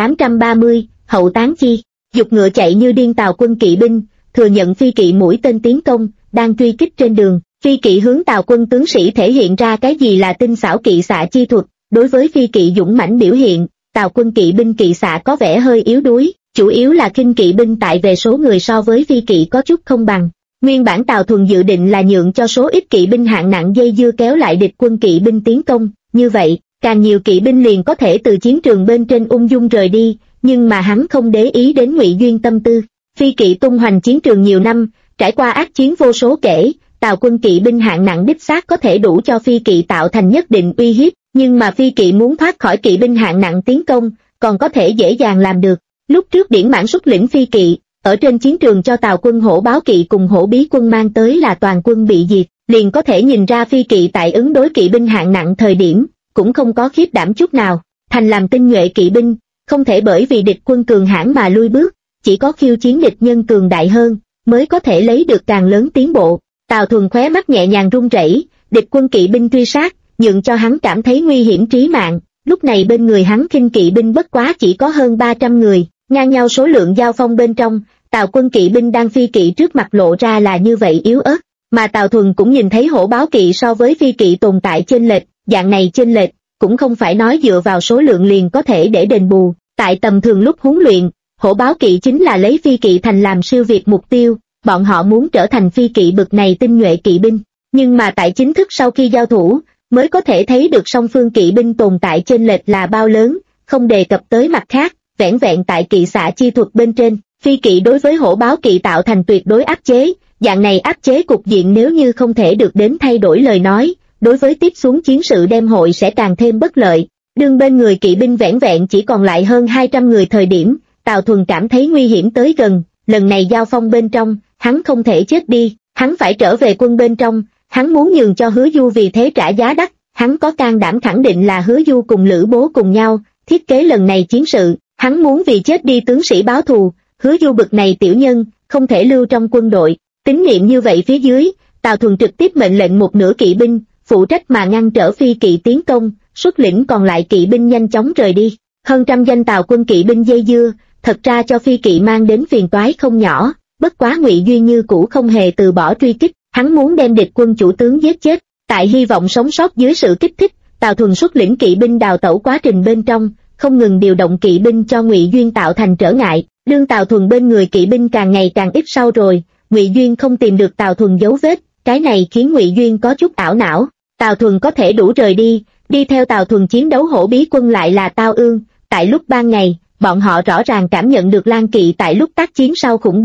2830, Hậu tán chi, dục ngựa chạy như điên Tào quân kỵ binh, thừa nhận phi kỵ mũi tên tiến công, đang truy kích trên đường, phi kỵ hướng Tào quân tướng sĩ thể hiện ra cái gì là tinh xảo kỵ xạ chi thuật, đối với phi kỵ dũng mãnh biểu hiện, Tào quân kỵ binh kỵ xạ có vẻ hơi yếu đuối, chủ yếu là khinh kỵ binh tại về số người so với phi kỵ có chút không bằng. Nguyên bản Tào Thuần dự định là nhượng cho số ít kỵ binh hạng nặng dây dưa kéo lại địch quân kỵ binh tiến công, như vậy, càng nhiều kỵ binh liền có thể từ chiến trường bên trên ung dung rời đi, nhưng mà hắn không để ý đến Ngụy Duyên tâm tư. Phi kỵ tung hoành chiến trường nhiều năm, trải qua ác chiến vô số kể, Tào quân kỵ binh hạng nặng đích xác có thể đủ cho phi kỵ tạo thành nhất định uy hiếp, nhưng mà phi kỵ muốn thoát khỏi kỵ binh hạng nặng tiến công, còn có thể dễ dàng làm được. Lúc trước Điển Mãn xuất lĩnh phi kỵ, ở trên chiến trường cho Tào quân hổ báo kỵ cùng hổ bí quân mang tới là toàn quân bị diệt, liền có thể nhìn ra phi kỵ tại ứng đối kỵ binh hạng nặng thời điểm, cũng không có khiếp đảm chút nào, thành làm tinh nhuệ kỵ binh, không thể bởi vì địch quân cường hãn mà lui bước, chỉ có khiêu chiến địch nhân cường đại hơn, mới có thể lấy được càng lớn tiến bộ. Tào Thuần khóe mắt nhẹ nhàng run rẩy, địch quân kỵ binh truy sát, nhượng cho hắn cảm thấy nguy hiểm trí mạng, lúc này bên người hắn khinh kỵ binh bất quá chỉ có hơn 300 người, ngang nhau số lượng giao phong bên trong, Tào quân kỵ binh đang phi kỵ trước mặt lộ ra là như vậy yếu ớt, mà Tào Thuần cũng nhìn thấy hổ báo kỵ so với phi kỵ tồn tại chênh lệch, dạng này chênh lệch cũng không phải nói dựa vào số lượng liền có thể để đền bù, tại tầm thường lúc huấn luyện, hổ báo kỵ chính là lấy phi kỵ thành làm siêu việt mục tiêu, bọn họ muốn trở thành phi kỵ bực này tinh nhuệ kỵ binh, nhưng mà tại chính thức sau khi giao thủ, mới có thể thấy được song phương kỵ binh tồn tại chênh lệch là bao lớn, không đề cập tới mặt khác, vẻn vẹn tại kỵ xạ chi thuật bên trên, phi kỵ đối với hổ báo kỵ tạo thành tuyệt đối áp chế, dạng này áp chế cục diện nếu như không thể được đến thay đổi lời nói, đối với tiếp xuống chiến sự đem hội sẽ càng thêm bất lợi. Đương bên người kỵ binh vẻn vẹn chỉ còn lại hơn 200 người thời điểm, Tào Thuần cảm thấy nguy hiểm tới gần, lần này giao phong bên trong, hắn không thể chết đi, hắn phải trở về quân bên trong, hắn muốn nhường cho Hứa Du vì thế trả giá đắt, hắn có can đảm khẳng định là Hứa Du cùng Lữ Bố cùng nhau, thiết kế lần này chiến sự, hắn muốn vì chết đi tướng sĩ báo thù, Hứa Du bực này tiểu nhân, không thể lưu trong quân đội, tín niệm như vậy phía dưới, Tào Thuần trực tiếp mệnh lệnh một nửa kỵ binh, phụ trách mà ngăn trở phi kỵ tiến công, xuất lĩnh còn lại kỵ binh nhanh chóng rời đi. Hơn trăm danh Tào quân kỵ binh dây dưa, thật ra cho phi kỵ mang đến phiền toái không nhỏ, bất quá Ngụy Duyên như cũ không hề từ bỏ truy kích, hắn muốn đem địch quân chủ tướng giết chết, tại hy vọng sống sót dưới sự kích thích, Tào Thuần xuất lĩnh kỵ binh đào tẩu quá trình bên trong, không ngừng điều động kỵ binh cho Ngụy Duyên tạo thành trở ngại, đương Tào Thuần bên người kỵ binh càng ngày càng ít sau rồi, Ngụy Duyên không tìm được Tào Thuần dấu vết, cái này khiến Ngụy Duyên có chút ảo não, Tào Thuần có thể đủ rời đi, đi theo Tào Thuần chiến đấu hổ bí quân lại là Tao Ương, tại lúc ban ngày, bọn họ rõ ràng cảm nhận được Lang kỵ tại lúc tác chiến sau khủng bố,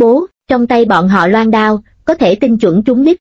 trong tay bọn họ loan đao, có thể tinh chuẩn trúng đích.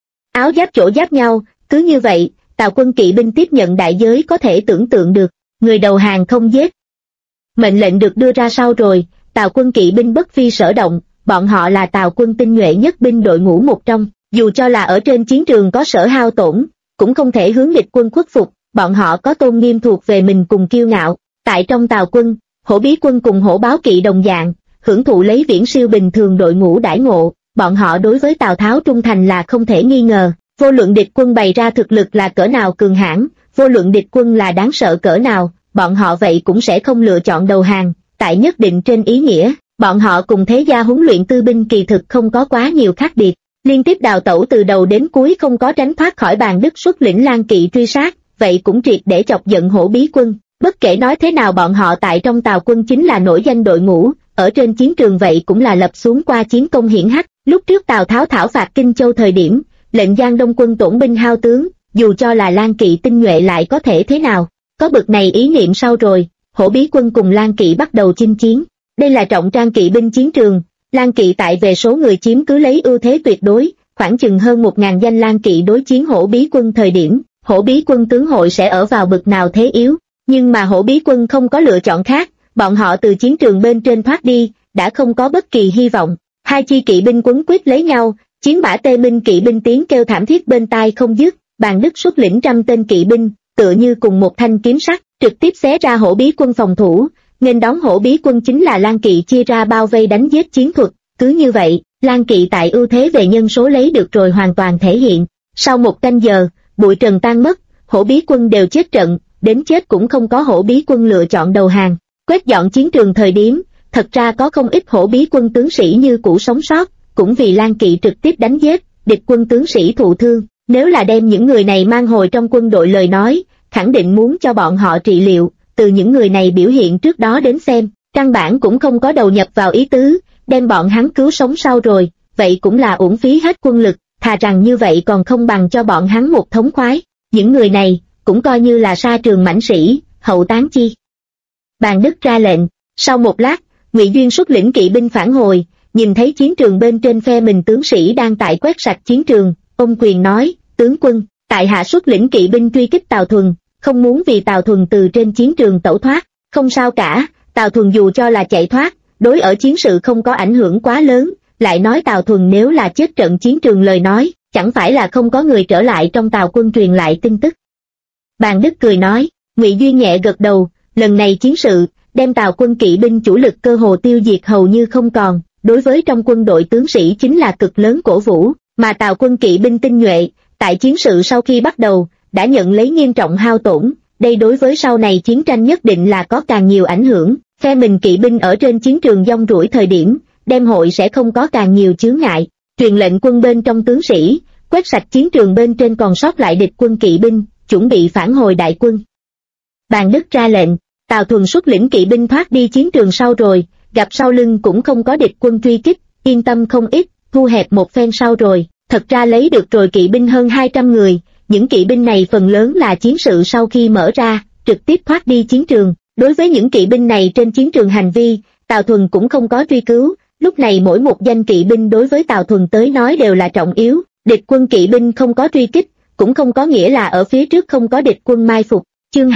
Áo giáp chỗ giáp nhau, cứ như vậy, Tào quân kỵ binh tiếp nhận đại giới có thể tưởng tượng được, người đầu hàng không giết. Mệnh lệnh được đưa ra sau rồi, Tào quân kỵ binh bất phi sở động, bọn họ là Tào quân tinh nhuệ nhất binh đội ngũ một trong, dù cho là ở trên chiến trường có sở hao tổn, cũng không thể hướng địch quân khuất phục, bọn họ có tôn nghiêm thuộc về mình cùng kiêu ngạo. Tại trong Tào quân, Hổ Bí quân cùng Hổ Báo kỵ đồng dạng, hưởng thụ lấy viễn siêu bình thường đội ngũ đãi ngộ, bọn họ đối với Tào Tháo trung thành là không thể nghi ngờ, vô luận địch quân bày ra thực lực là cỡ nào cường hãn, vô luận địch quân là đáng sợ cỡ nào, bọn họ vậy cũng sẽ không lựa chọn đầu hàng, tại nhất định trên ý nghĩa, bọn họ cùng thế gia huấn luyện tư binh kỳ thực không có quá nhiều khác biệt, liên tiếp đào tẩu từ đầu đến cuối không có tránh thoát khỏi Bàn Đức xuất lĩnh Lang kỵ truy sát, vậy cũng triệt để chọc giận Hổ Bí quân. Bất kể nói thế nào bọn họ tại trong Tào quân chính là nổi danh đội ngũ, ở trên chiến trường vậy cũng là lập xuống qua chiến công hiển hách. Lúc trước Tào Tháo thảo phạt Kinh Châu thời điểm, lệnh Giang Đông quân tổn binh hao tướng, dù cho là Lang kỵ tinh nhuệ lại có thể thế nào, có bực này ý niệm sau rồi, Hổ Bí quân cùng Lang kỵ bắt đầu chinh chiến. Đây là trọng trang kỵ binh chiến trường, Lang kỵ tại về số người chiếm cứ lấy ưu thế tuyệt đối, khoảng chừng hơn 1000 danh Lang kỵ đối chiến Hổ Bí quân thời điểm, Hổ Bí quân tướng hội sẽ ở vào bực nào thế yếu. Nhưng mà Hổ Bí quân không có lựa chọn khác, bọn họ từ chiến trường bên trên thoát đi, đã không có bất kỳ hy vọng. Hai chi kỵ binh quấn quýt lấy nhau, chiến mã tê minh kỵ binh tiếng kêu thảm thiết bên tai không dứt, Bàn Đức xuất lĩnh 100 tên kỵ binh, tựa như cùng một thanh kiếm sắt, trực tiếp xé ra Hổ Bí quân phòng thủ, nên đón Hổ Bí quân chính là Lang kỵ chia ra bao vây đánh giết chiến thuật, cứ như vậy, Lang kỵ tại ưu thế về nhân số lấy được rồi hoàn toàn thể hiện. Sau 1 canh giờ, bụi trần tan mất, Hổ Bí quân đều chết trận, đến chết cũng không có Hổ Bí quân lựa chọn đầu hàng. Quét dọn chiến trường thời điểm, thật ra có không ít Hổ Bí quân tướng sĩ như cũ sống sót, cũng vì Lang kỵ trực tiếp đánh giết, địch quân tướng sĩ thụ thương. Nếu là đem những người này mang hồi trong quân đội lời nói, khẳng định muốn cho bọn họ trị liệu, từ những người này biểu hiện trước đó đến xem, căn bản cũng không có đầu nhập vào ý tứ, đem bọn hắn cứu sống sau rồi, vậy cũng là uổng phí hết quân lực, thà rằng như vậy còn không bằng cho bọn hắn một thống khoái. Những người này, cũng coi như là sa trường mãnh sĩ, hậu tán chi. Bàn Đức ra lệnh, sau một lát, Ngụy Duyên xuất lĩnh kỵ binh phản hồi, nhìn thấy chiến trường bên trên phe mình tướng sĩ đang tại quét sạch chiến trường, ôm quyền nói, tướng quân, tại hạ xuất lĩnh kỵ binh truy kích Tào Thuần, không muốn vì Tào Thuần từ trên chiến trường tẩu thoát, không sao cả, Tào Thuần dù cho là chạy thoát, đối ở chiến sự không có ảnh hưởng quá lớn, lại nói Tào Thuần nếu là chết trận chiến trường lời nói, chẳng phải là không có người trở lại trong Tào quân truyền lại tin tức. Bàn Đức cười nói, Ngụy Duyên nhẹ gật đầu, lần này chiến sự, đem Tào quân kỵ binh chủ lực cơ hồ tiêu diệt hầu như không còn, đối với trong quân đội tướng sĩ chính là cực lớn cổ vũ, mà Tào quân kỵ binh tinh nhuệ, tại chiến sự sau khi bắt đầu, đã nhận lấy nghiêm trọng hao tổn, đây đối với sau này chiến tranh nhất định là có càng nhiều ảnh hưởng, phe mình kỵ binh ở trên chiến trường dông rủi thời điểm, đem hội sẽ không có càng nhiều chướng ngại, truyền lệnh quân bên trong tướng sĩ, quét sạch chiến trường bên trên còn sót lại địch quân kỵ binh, chuẩn bị phản hồi đại quân. Bàn Đức ra lệnh, Tào Thuần xuất lĩnh kỵ binh thoát đi chiến trường sau rồi, gặp sau lưng cũng không có địch quân truy kích, yên tâm không ít, thu hẹp một phen sau rồi, thật ra lấy được rồi kỵ binh hơn 200 người, những kỵ binh này phần lớn là chiến sự sau khi mở ra, trực tiếp thoát đi chiến trường, đối với những kỵ binh này trên chiến trường hành vi, Tào Thuần cũng không có truy cứu, lúc này mỗi một danh kỵ binh đối với Tào Thuần tới nói đều là trọng yếu, địch quân kỵ binh không có truy kích, cũng không có nghĩa là ở phía trước không có địch quân mai phục. Chương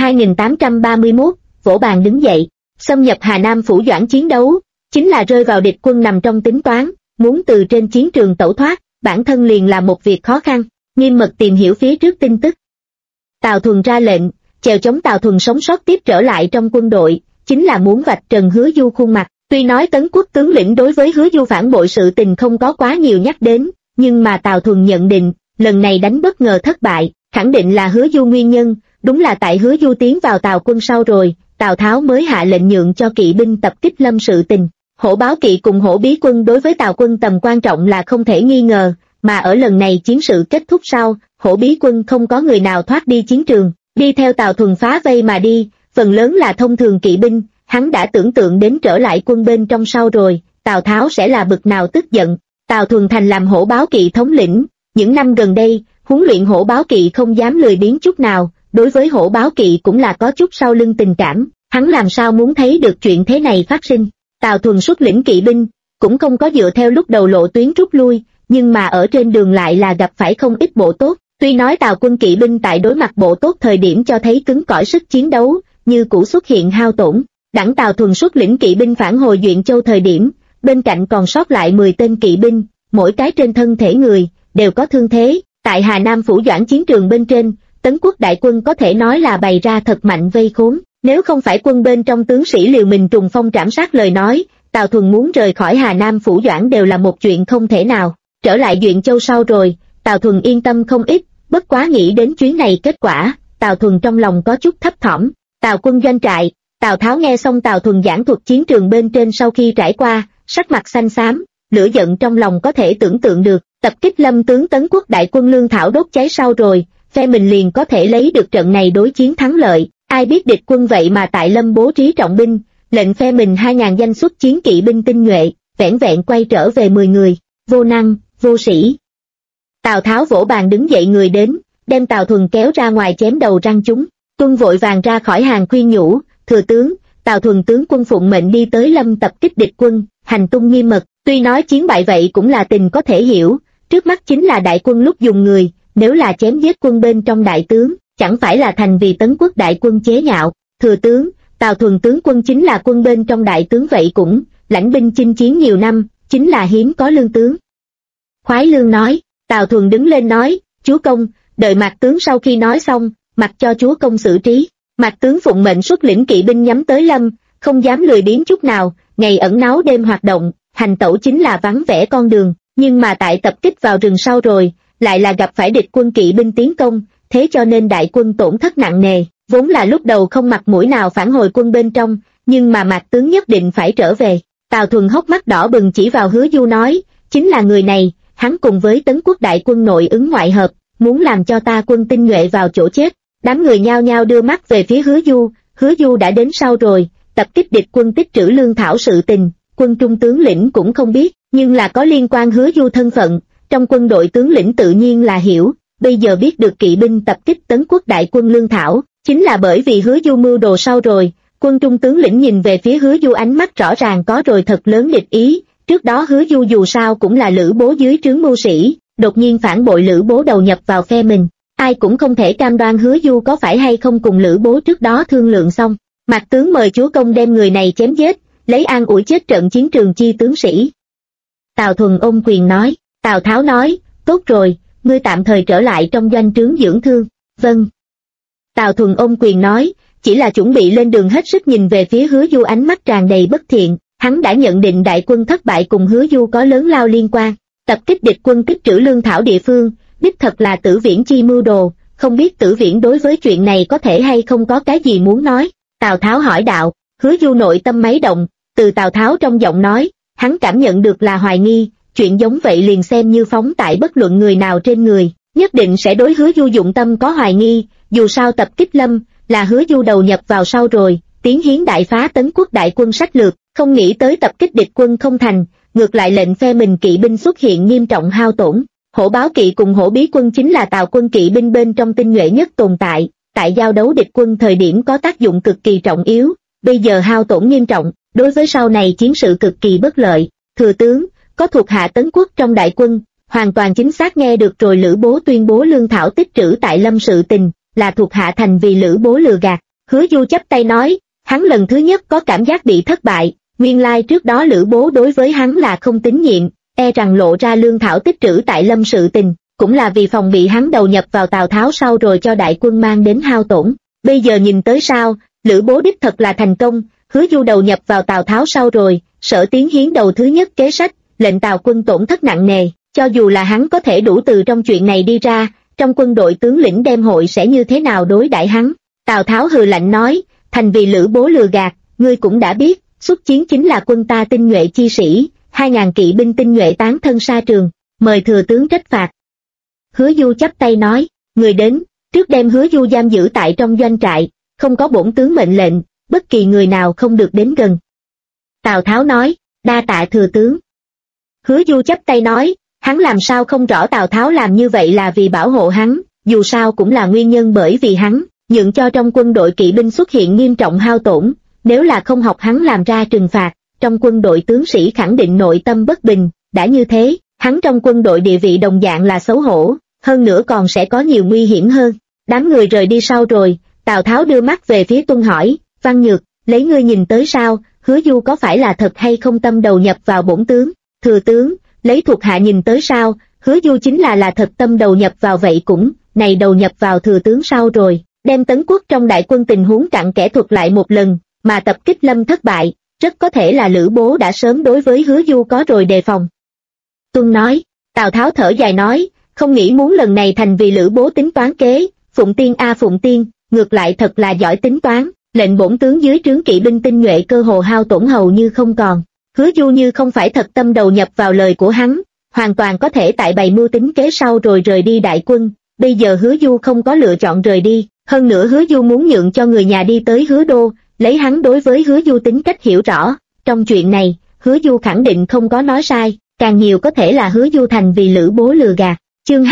2831, vỗ bàn đứng dậy, xâm nhập Hà Nam phủ Doãn chiến đấu, chính là rơi vào địch quân nằm trong tính toán, muốn từ trên chiến trường tẩu thoát, bản thân liền là một việc khó khăn, nghiêm mật tìm hiểu phía trước tin tức. Tào Thuần ra lệnh, chèo chống Tào Thuần sống sót tiếp trở lại trong quân đội, chính là muốn vạch trần Hứa Du khuôn mặt, tuy nói Tấn Quốc tướng lĩnh đối với Hứa Du phản bội sự tình không có quá nhiều nhắc đến, nhưng mà Tào Thuần nhận định, lần này đánh bất ngờ thất bại, khẳng định là Hứa Du nguyên nhân. Đúng là tại Hứa Du tiến vào Tào quân sau rồi, Tào Tháo mới hạ lệnh nhượng cho kỵ binh tập kích Lâm sự tình. Hổ Báo kỵ cùng Hổ Bí quân đối với Tào quân tầm quan trọng là không thể nghi ngờ, mà ở lần này chiến sự kết thúc sau, Hổ Bí quân không có người nào thoát đi chiến trường, đi theo Tào Thuần phá vây mà đi, phần lớn là thông thường kỵ binh, hắn đã tưởng tượng đến trở lại quân bên trong sau rồi, Tào Tháo sẽ là bực nào tức giận. Tào Thuần thành làm Hổ Báo kỵ thống lĩnh, những năm gần đây, huấn luyện Hổ Báo kỵ không dám lười biếng chút nào. Đối với Hổ Báo kỵ cũng là có chút sau lưng tình cảm, hắn làm sao muốn thấy được chuyện thế này phát sinh. Tào Thuần xuất lĩnh kỵ binh, cũng không có dựa theo lúc đầu lộ tuyến rút lui, nhưng mà ở trên đường lại là gặp phải không ít bộ tốt. Tuy nói Tào quân kỵ binh tại đối mặt bộ tốt thời điểm cho thấy cứng cỏi sức chiến đấu, như cũ xuất hiện hao tổn. Đặng Tào Thuần xuất lĩnh kỵ binh phản hồi Duyện Châu thời điểm, bên cạnh còn sót lại 10 tên kỵ binh, mỗi cái trên thân thể người đều có thương thế. Tại Hà Nam Phủ Doãn chiến trường bên trên, Tấn quốc đại quân có thể nói là bày ra thật mạnh vây khốn. Nếu không phải quân bên trong tướng sĩ liều mình trùng phong trảm sát lời nói, Tào Thuần muốn rời khỏi Hà Nam Phủ Doãn đều là một chuyện không thể nào. Trở lại Duyện Châu sau rồi, Tào Thuần yên tâm không ít, bất quá nghĩ đến chuyến này kết quả, Tào Thuần trong lòng có chút thấp thỏm. Tào quân doanh trại, Tào Tháo nghe xong Tào Thuần giảng thuật chiến trường bên trên sau khi trải qua, sắc mặt xanh xám, lửa giận trong lòng có thể tưởng tượng được. Tập kích Lâm tướng Tấn quốc đại quân lương thảo đốt cháy sau rồi, phe mình liền có thể lấy được trận này đối chiến thắng lợi. Ai biết địch quân vậy mà tại Lâm bố trí trọng binh, lệnh phe mình 2.000 danh xuất chiến kỵ binh tinh nhuệ, vẻn vẹn quay trở về 10 người, vô năng, vô sĩ. Tào Tháo vỗ bàn đứng dậy người đến, đem Tào Thuần kéo ra ngoài chém đầu răng chúng. Tuân vội vàng ra khỏi hàng khuyên nhủ, thừa tướng, Tào Thuần tướng quân phụng mệnh đi tới Lâm tập kích địch quân, hành tung nghiêm mật, tuy nói chiến bại vậy cũng là tình có thể hiểu, trước mắt chính là đại quân lúc dùng người, nếu là chém giết quân bên trong đại tướng, chẳng phải là thành vì Tấn quốc đại quân chế nhạo. Thừa tướng, Tào Thuần tướng quân chính là quân bên trong đại tướng vậy cũng, lãnh binh chinh chiến nhiều năm, chính là hiếm có lương tướng. Khoái Lương nói, Tào Thuần đứng lên nói, chúa công, đợi Mạc tướng sau khi nói xong, mặc cho chúa công xử trí. Mạc tướng phụng mệnh xuất lĩnh kỵ binh nhắm tới Lâm, không dám lười biếng chút nào, ngày ẩn náu đêm hoạt động, hành tẩu chính là vắng vẻ con đường, nhưng mà tại tập kích vào rừng sau rồi, lại là gặp phải địch quân kỵ binh tiến công, thế cho nên đại quân tổn thất nặng nề, vốn là lúc đầu không mặt mũi nào phản hồi quân bên trong, nhưng mà Mạc tướng nhất định phải trở về. Tào Thuần hốc mắt đỏ bừng chỉ vào Hứa Du nói, chính là người này, hắn cùng với Tấn quốc đại quân nội ứng ngoại hợp, muốn làm cho ta quân tinh nhuệ vào chỗ chết. Đám người nhao nhao đưa mắt về phía Hứa Du đã đến sau rồi, tập kích địch quân tích trữ lương thảo sự tình, quân trung tướng lĩnh cũng không biết, nhưng là có liên quan Hứa Du thân phận, trong quân đội tướng lĩnh tự nhiên là hiểu, bây giờ biết được kỵ binh tập kích Tấn quốc đại quân lương thảo, chính là bởi vì Hứa Du mưu đồ sau rồi. Quân trung tướng lĩnh nhìn về phía Hứa Du ánh mắt rõ ràng có rồi thật lớn địch ý, trước đó Hứa Du dù sao cũng là Lữ Bố dưới trướng mưu sĩ, đột nhiên phản bội Lữ Bố đầu nhập vào phe mình, ai cũng không thể cam đoan Hứa Du có phải hay không cùng Lữ Bố trước đó thương lượng xong. Mạc tướng mời chúa công đem người này chém giết, lấy an ủi chết trận chiến trường chi tướng sĩ. Tào Thuần ôm quyền nói. Tào Tháo nói, tốt rồi, ngươi tạm thời trở lại trong doanh trướng dưỡng thương. Vâng. Tào Thuần ôm quyền nói, chỉ là chuẩn bị lên đường hết sức nhìn về phía Hứa Du ánh mắt tràn đầy bất thiện, hắn đã nhận định đại quân thất bại cùng Hứa Du có lớn lao liên quan, tập kích địch quân tích trữ lương thảo địa phương, đích thật là Tử Viễn chi mưu đồ, không biết Tử Viễn đối với chuyện này có thể hay không có cái gì muốn nói. Tào Tháo hỏi đạo, Hứa Du nội tâm máy động, từ Tào Tháo trong giọng nói, hắn cảm nhận được là hoài nghi, chuyện giống vậy liền xem như phóng tại bất luận người nào trên người, nhất định sẽ đối Hứa Du dụng tâm có hoài nghi, dù sao tập kích Lâm, là Hứa Du đầu nhập vào sau rồi, tiến hiến đại phá Tấn quốc đại quân sách lược, không nghĩ tới tập kích địch quân không thành, ngược lại lệnh phe mình kỵ binh xuất hiện nghiêm trọng hao tổn. Hổ báo kỵ cùng hổ bí quân chính là Tào quân kỵ binh bên trong tinh nhuệ nhất tồn tại, tại giao đấu địch quân thời điểm có tác dụng cực kỳ trọng yếu, bây giờ hao tổn nghiêm trọng, đối với sau này chiến sự cực kỳ bất lợi. Thừa tướng, có thuộc hạ Tấn quốc trong đại quân, hoàn toàn chính xác nghe được rồi Lữ Bố tuyên bố lương thảo tích trữ tại Lâm sự tình, là thuộc hạ thành vì Lữ Bố lừa gạt. Hứa Du chắp tay nói, hắn lần thứ nhất có cảm giác bị thất bại, nguyên lai trước đó Lữ Bố đối với hắn là không tín nhiệm, e rằng lộ ra lương thảo tích trữ tại Lâm sự tình, cũng là vì phòng bị hắn đầu nhập vào Tào Tháo sau rồi cho đại quân mang đến hao tổn. Bây giờ nhìn tới sao, Lữ Bố đích thật là thành công, Hứa Du đầu nhập vào Tào Tháo sau rồi, Sở Tiến Hiến đầu thứ nhất kế sách, lệnh Tào quân tổn thất nặng nề, cho dù là hắn có thể đủ từ trong chuyện này đi ra, trong quân đội tướng lĩnh đem hội sẽ như thế nào đối đãi hắn. Tào Tháo hừ lạnh nói, thành vì Lữ Bố lừa gạt, ngươi cũng đã biết, xuất chiến chính là quân ta tinh nhuệ chi sĩ, 2.000 kỵ binh tinh nhuệ tán thân xa trường, mời thừa tướng trách phạt. Hứa Du chắp tay nói, người đến, trước đem Hứa Du giam giữ tại trong doanh trại, không có bổn tướng mệnh lệnh, bất kỳ người nào không được đến gần. Tào Tháo nói, đa tạ thừa tướng. Hứa Du chắp tay nói, hắn làm sao không rõ Tào Tháo làm như vậy là vì bảo hộ hắn, dù sao cũng là nguyên nhân bởi vì hắn, nhượng cho trong quân đội kỵ binh xuất hiện nghiêm trọng hao tổn, nếu là không học hắn làm ra trừng phạt, trong quân đội tướng sĩ khẳng định nội tâm bất bình, đã như thế, hắn trong quân đội địa vị đồng dạng là xấu hổ, hơn nữa còn sẽ có nhiều nguy hiểm hơn. Đám người rời đi sau rồi, Tào Tháo đưa mắt về phía Tuân hỏi, Văn Nhược, lấy ngươi nhìn tới sao, Hứa Du có phải là thật hay không tâm đầu nhập vào bổn tướng? Thừa tướng, lấy thuộc hạ nhìn tới sao, Hứa Du chính là thật tâm đầu nhập vào vậy cũng, này đầu nhập vào thừa tướng sau rồi, đem Tấn Quốc trong đại quân tình huống cặn kẽ thuật lại một lần, mà tập kích Lâm thất bại, rất có thể là Lữ Bố đã sớm đối với Hứa Du có rồi đề phòng. Tuân nói, Tào Tháo thở dài nói, không nghĩ muốn lần này thành vì Lữ Bố tính toán kế, Phụng Tiên a Phụng Tiên, ngược lại thật là giỏi tính toán, lệnh bổn tướng dưới trướng kỵ binh tinh nhuệ cơ hồ hao tổn hầu như không còn. Hứa Du như không phải thật tâm đầu nhập vào lời của hắn, hoàn toàn có thể tại bày mưu tính kế sau rồi rời đi đại quân, bây giờ Hứa Du không có lựa chọn rời đi, hơn nữa Hứa Du muốn nhượng cho người nhà đi tới Hứa Đô, lấy hắn đối với Hứa Du tính cách hiểu rõ, trong chuyện này, Hứa Du khẳng định không có nói sai, càng nhiều có thể là Hứa Du thành vì Lữ Bố lừa gạt. Chương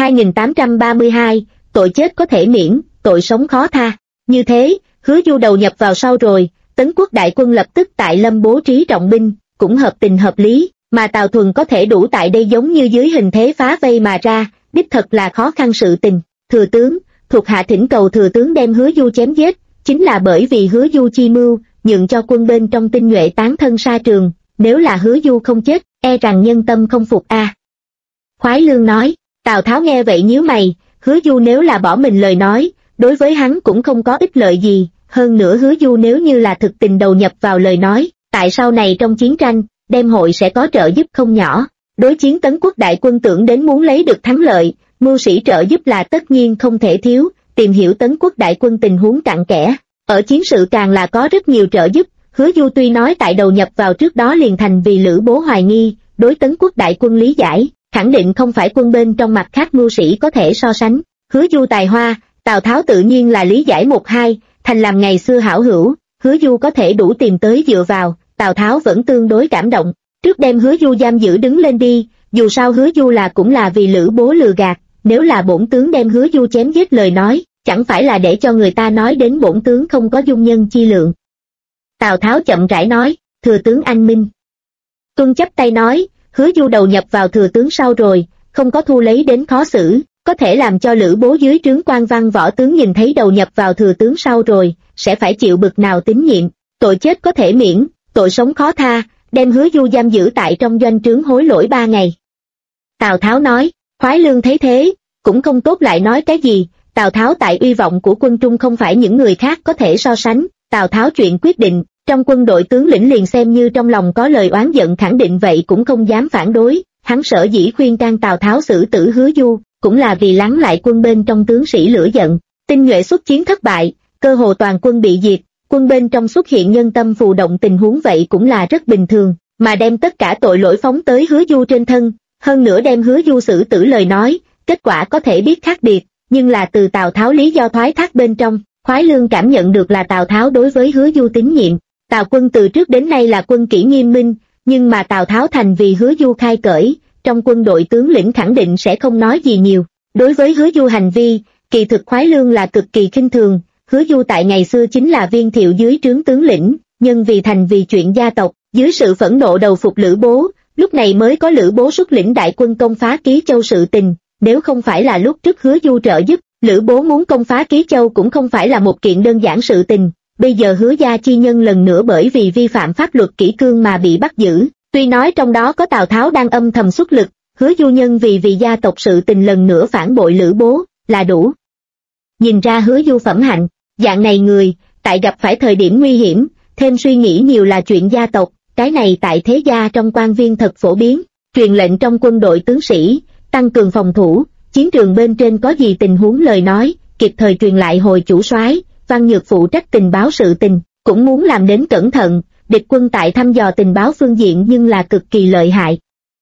2832, tội chết có thể miễn, tội sống khó tha. Như thế, Hứa Du đầu nhập vào sau rồi, Tấn Quốc đại quân lập tức tại Lâm bố trí trọng binh, cũng hợp tình hợp lý, mà Tào Thuần có thể đủ tại đây giống như dưới hình thế phá vây mà ra, đích thật là khó khăn sự tình. Thừa tướng, thuộc hạ thỉnh cầu thừa tướng đem Hứa Du chém giết, chính là bởi vì Hứa Du chi mưu, nhượng cho quân bên trong tinh nhuệ tán thân sa trường, nếu là Hứa Du không chết, e rằng nhân tâm không phục a. Khoái Lương nói, Tào Tháo nghe vậy nhíu mày, Hứa Du nếu là bỏ mình lời nói, đối với hắn cũng không có ích lợi gì, hơn nữa Hứa Du nếu như là thực tình đầu nhập vào lời nói, tại sau này trong chiến tranh, đem hội sẽ có trợ giúp không nhỏ. Đối chiến Tấn Quốc đại quân tưởng đến muốn lấy được thắng lợi, mưu sĩ trợ giúp là tất nhiên không thể thiếu, tìm hiểu Tấn Quốc đại quân tình huống cặn kẽ. Ở chiến sự càng là có rất nhiều trợ giúp, Hứa Du tuy nói tại đầu nhập vào trước đó liền thành vì Lữ Bố hoài nghi, đối Tấn Quốc đại quân lý giải, khẳng định không phải quân bên trong mặt khác mưu sĩ có thể so sánh. Hứa Du tài hoa, Tào Tháo tự nhiên là lý giải một hai, thành làm ngày xưa hảo hữu, Hứa Du có thể đủ tìm tới dựa vào, Tào Tháo vẫn tương đối cảm động. Trước đem Hứa Du giam giữ đứng lên đi, dù sao Hứa Du cũng là vì Lữ Bố lừa gạt, nếu là bổn tướng đem Hứa Du chém giết lời nói, chẳng phải là để cho người ta nói đến bổn tướng không có dung nhân chi lượng. Tào Tháo chậm rãi nói, thừa tướng anh minh. Tuân chắp tay nói, Hứa Du đầu nhập vào thừa tướng sau rồi, không có thu lấy đến khó xử, có thể làm cho Lữ Bố dưới trướng quan văn võ tướng nhìn thấy đầu nhập vào thừa tướng sau rồi, sẽ phải chịu bực nào tín nhiệm, tội chết có thể miễn, tội sống khó tha, đem Hứa Du giam giữ tại trong doanh trướng hối lỗi 3 ngày. Tào Tháo nói, Khoái Lương thấy thế, cũng không tốt lại nói cái gì, Tào Tháo tại uy vọng của quân Trung không phải những người khác có thể so sánh, Tào Tháo chuyện quyết định, trong quân đội tướng lĩnh liền xem như trong lòng có lời oán giận khẳng định vậy cũng không dám phản đối, hắn sở dĩ khuyên can Tào Tháo xử tử Hứa Du, cũng là vì lắng lại quân bên trong tướng sĩ lửa giận, tinh nhuệ xuất chiến thất bại, cơ hồ toàn quân bị diệt, quân bên trong xuất hiện nhân tâm phù động tình huống vậy cũng là rất bình thường, mà đem tất cả tội lỗi phóng tới Hứa Du trên thân, hơn nữa đem Hứa Du xử tử lời nói, kết quả có thể biết khác biệt, nhưng là từ Tào Tháo lý do thoái thác bên trong, Khoái Lương cảm nhận được là Tào Tháo đối với Hứa Du tín nhiệm. Tào quân từ trước đến nay là quân kỷ nghiêm minh, nhưng mà Tào Tháo thành vì Hứa Du khai cởi, trong quân đội tướng lĩnh khẳng định sẽ không nói gì nhiều. Đối với Hứa Du hành vi, kỳ thực Khoái Lương là cực kỳ khinh thường, Hứa Du tại ngày xưa chính là Viên Thiệu dưới trướng tướng lĩnh, nhưng vì thành vì chuyện gia tộc, dưới sự phẫn nộ đầu phục Lữ Bố, lúc này mới có Lữ Bố xuất lĩnh đại quân công phá Ký Châu sự tình, nếu không phải là lúc trước Hứa Du trợ giúp, Lữ Bố muốn công phá Ký Châu cũng không phải là một kiện đơn giản sự tình. Bây giờ Hứa gia chi nhân lần nữa bởi vì vi phạm pháp luật kỷ cương mà bị bắt giữ, tuy nói trong đó có Tào Tháo đang âm thầm xuất lực, Hứa Du nhân vì gia tộc sự tình lần nữa phản bội Lữ Bố, là đủ. Nhìn ra Hứa Du phẩm hạnh, dạng này người, tại gặp phải thời điểm nguy hiểm, thêm suy nghĩ nhiều là chuyện gia tộc, cái này tại thế gia trong quan viên thật phổ biến, truyền lệnh trong quân đội tướng sĩ, tăng cường phòng thủ, chiến trường bên trên có gì tình huống lời nói, kịp thời truyền lại hồi chủ soái. Văn Nhược phụ trách tình báo sự tình, cũng muốn làm đến cẩn thận, địch quân tại thăm dò tình báo phương diện nhưng là cực kỳ lợi hại.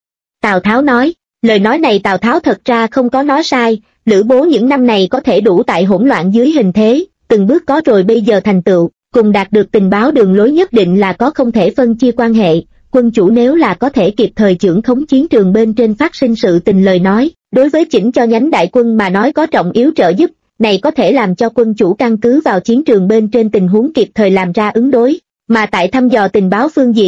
Tào Tháo nói, lời nói này Tào Tháo thật ra không có nói sai, Lữ Bố những năm này có thể đủ tại hỗn loạn dưới hình thế, từng bước có rồi bây giờ thành tựu, cùng đạt được tình báo đường lối nhất định là có không thể phân chia quan hệ, quân chủ nếu là có thể kịp thời chưởng khống chiến trường bên trên phát sinh sự tình lời nói, đối với chỉnh cho nhánh đại quân mà nói có trọng yếu trợ giúp. Này có thể làm cho quân chủ căn cứ vào chiến trường bên trên tình huống kịp thời làm ra ứng đối, mà tại thăm dò tình báo phương diện,